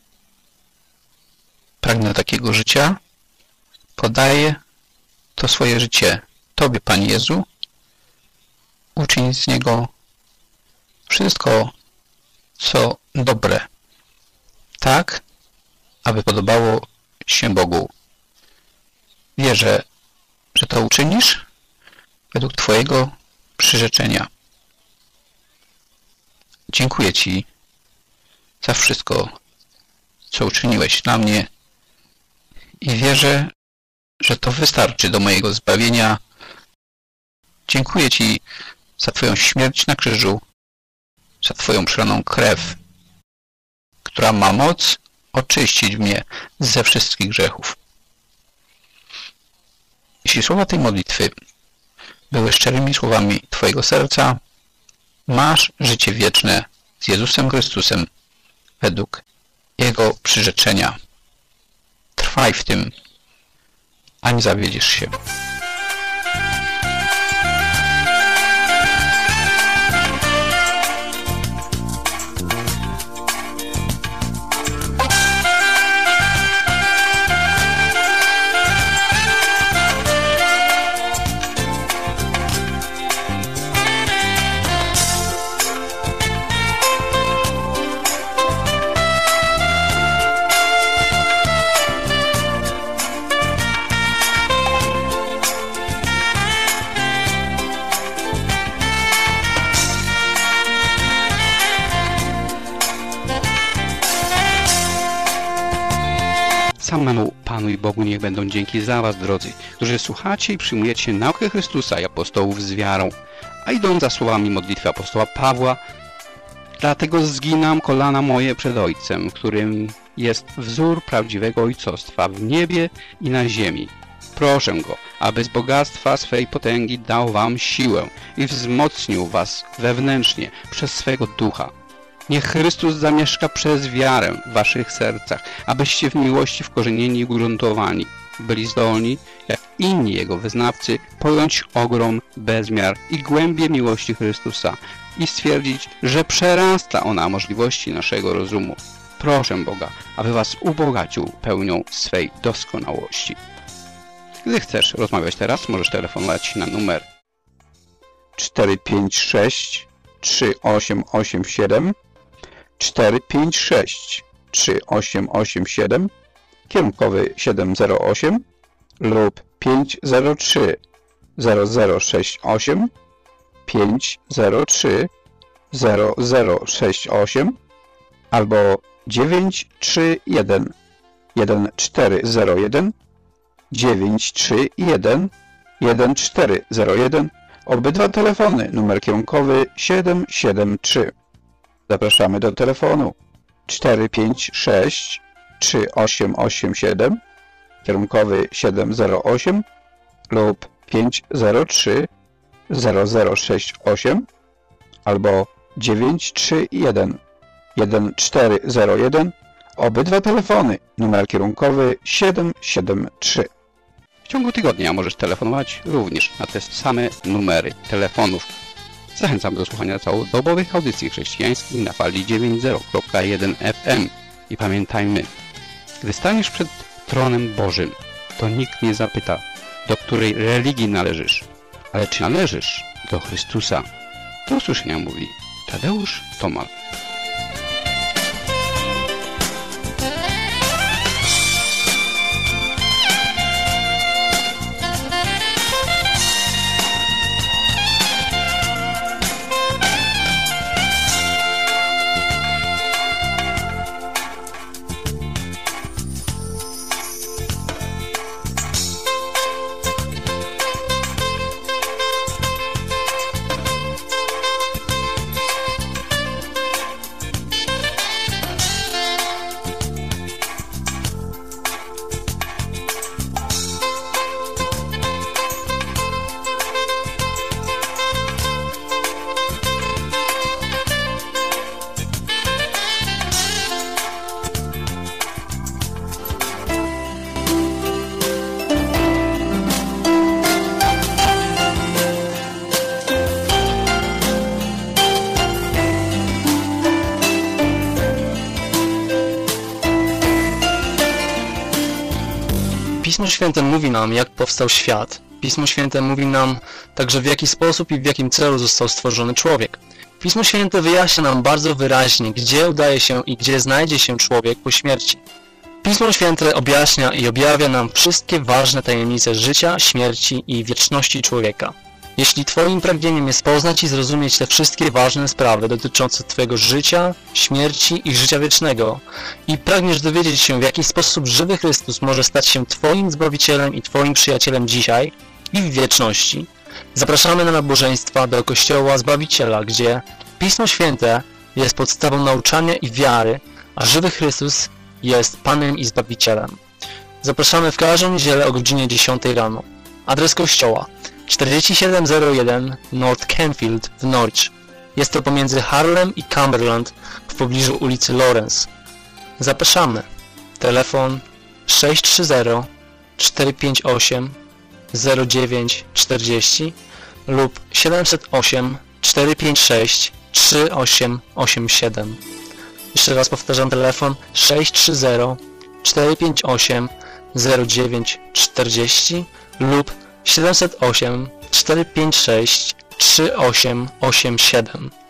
Pragnę takiego życia, podaję to swoje życie Tobie, Panie Jezu, uczyń z niego wszystko, co dobre, tak, aby podobało się Bogu. Wierzę, że to uczynisz według Twojego przyrzeczenia. Dziękuję Ci za wszystko, co uczyniłeś dla mnie i wierzę, że to wystarczy do mojego zbawienia. Dziękuję Ci za Twoją śmierć na krzyżu, za Twoją przelaną krew, która ma moc oczyścić mnie ze wszystkich grzechów. Jeśli słowa tej modlitwy były szczerymi słowami Twojego serca, masz życie wieczne z Jezusem Chrystusem według Jego przyrzeczenia. Trwaj w tym, a nie zawiedziesz się. Samemu Panu i Bogu niech będą dzięki za Was, drodzy, którzy słuchacie i przyjmujecie naukę Chrystusa i apostołów z wiarą, a idąc za słowami modlitwy apostoła Pawła, dlatego zginam kolana moje przed Ojcem, którym jest wzór prawdziwego ojcostwa w niebie i na ziemi. Proszę Go, aby z bogactwa swej potęgi dał Wam siłę i wzmocnił Was wewnętrznie przez swego Ducha. Niech Chrystus zamieszka przez wiarę w waszych sercach, abyście w miłości wkorzenieni i ugruntowani byli zdolni, jak inni Jego wyznawcy, pojąć ogrom, bezmiar i głębię miłości Chrystusa i stwierdzić, że przerasta ona możliwości naszego rozumu. Proszę Boga, aby was ubogacił pełnią swej doskonałości. Gdy chcesz rozmawiać teraz, możesz telefonować na numer 456 3887 456 3887, kierunkowy 708 lub 503 0068 503 0068 albo 931 1401 931 1401. Obydwa telefony, numer kierunkowy 773. Zapraszamy do telefonu 456 3887, kierunkowy 708 lub 503 0068 albo 931 1401. Obydwa telefony, numer kierunkowy 773. W ciągu tygodnia możesz telefonować również na te same numery telefonów. Zachęcam do słuchania całodobowych audycji chrześcijańskich na fali 90.1 FM. I pamiętajmy, gdy staniesz przed tronem Bożym, to nikt nie zapyta, do której religii należysz, ale czy należysz do Chrystusa. Do usłyszenia mówi Tadeusz Tomal. Pismo Święte mówi nam, jak powstał świat. Pismo Święte mówi nam także, w jaki sposób i w jakim celu został stworzony człowiek. Pismo Święte wyjaśnia nam bardzo wyraźnie, gdzie udaje się i gdzie znajdzie się człowiek po śmierci. Pismo Święte objaśnia i objawia nam wszystkie ważne tajemnice życia, śmierci i wieczności człowieka. Jeśli Twoim pragnieniem jest poznać i zrozumieć te wszystkie ważne sprawy dotyczące Twojego życia, śmierci i życia wiecznego i pragniesz dowiedzieć się, w jaki sposób żywy Chrystus może stać się Twoim Zbawicielem i Twoim przyjacielem dzisiaj i w wieczności, zapraszamy na nabożeństwa do Kościoła Zbawiciela, gdzie Pismo Święte jest podstawą nauczania i wiary, a żywy Chrystus jest Panem i Zbawicielem. Zapraszamy w każdą niedzielę o godzinie 10 rano. Adres kościoła 4701 North Canfield w Norwich. Jest to pomiędzy Harlem i Cumberland w pobliżu ulicy Lawrence. Zapraszamy. Telefon 630 458 0940 lub 708 456 3887. Jeszcze raz powtarzam, telefon 630 458 0940 lub 708 456 3887.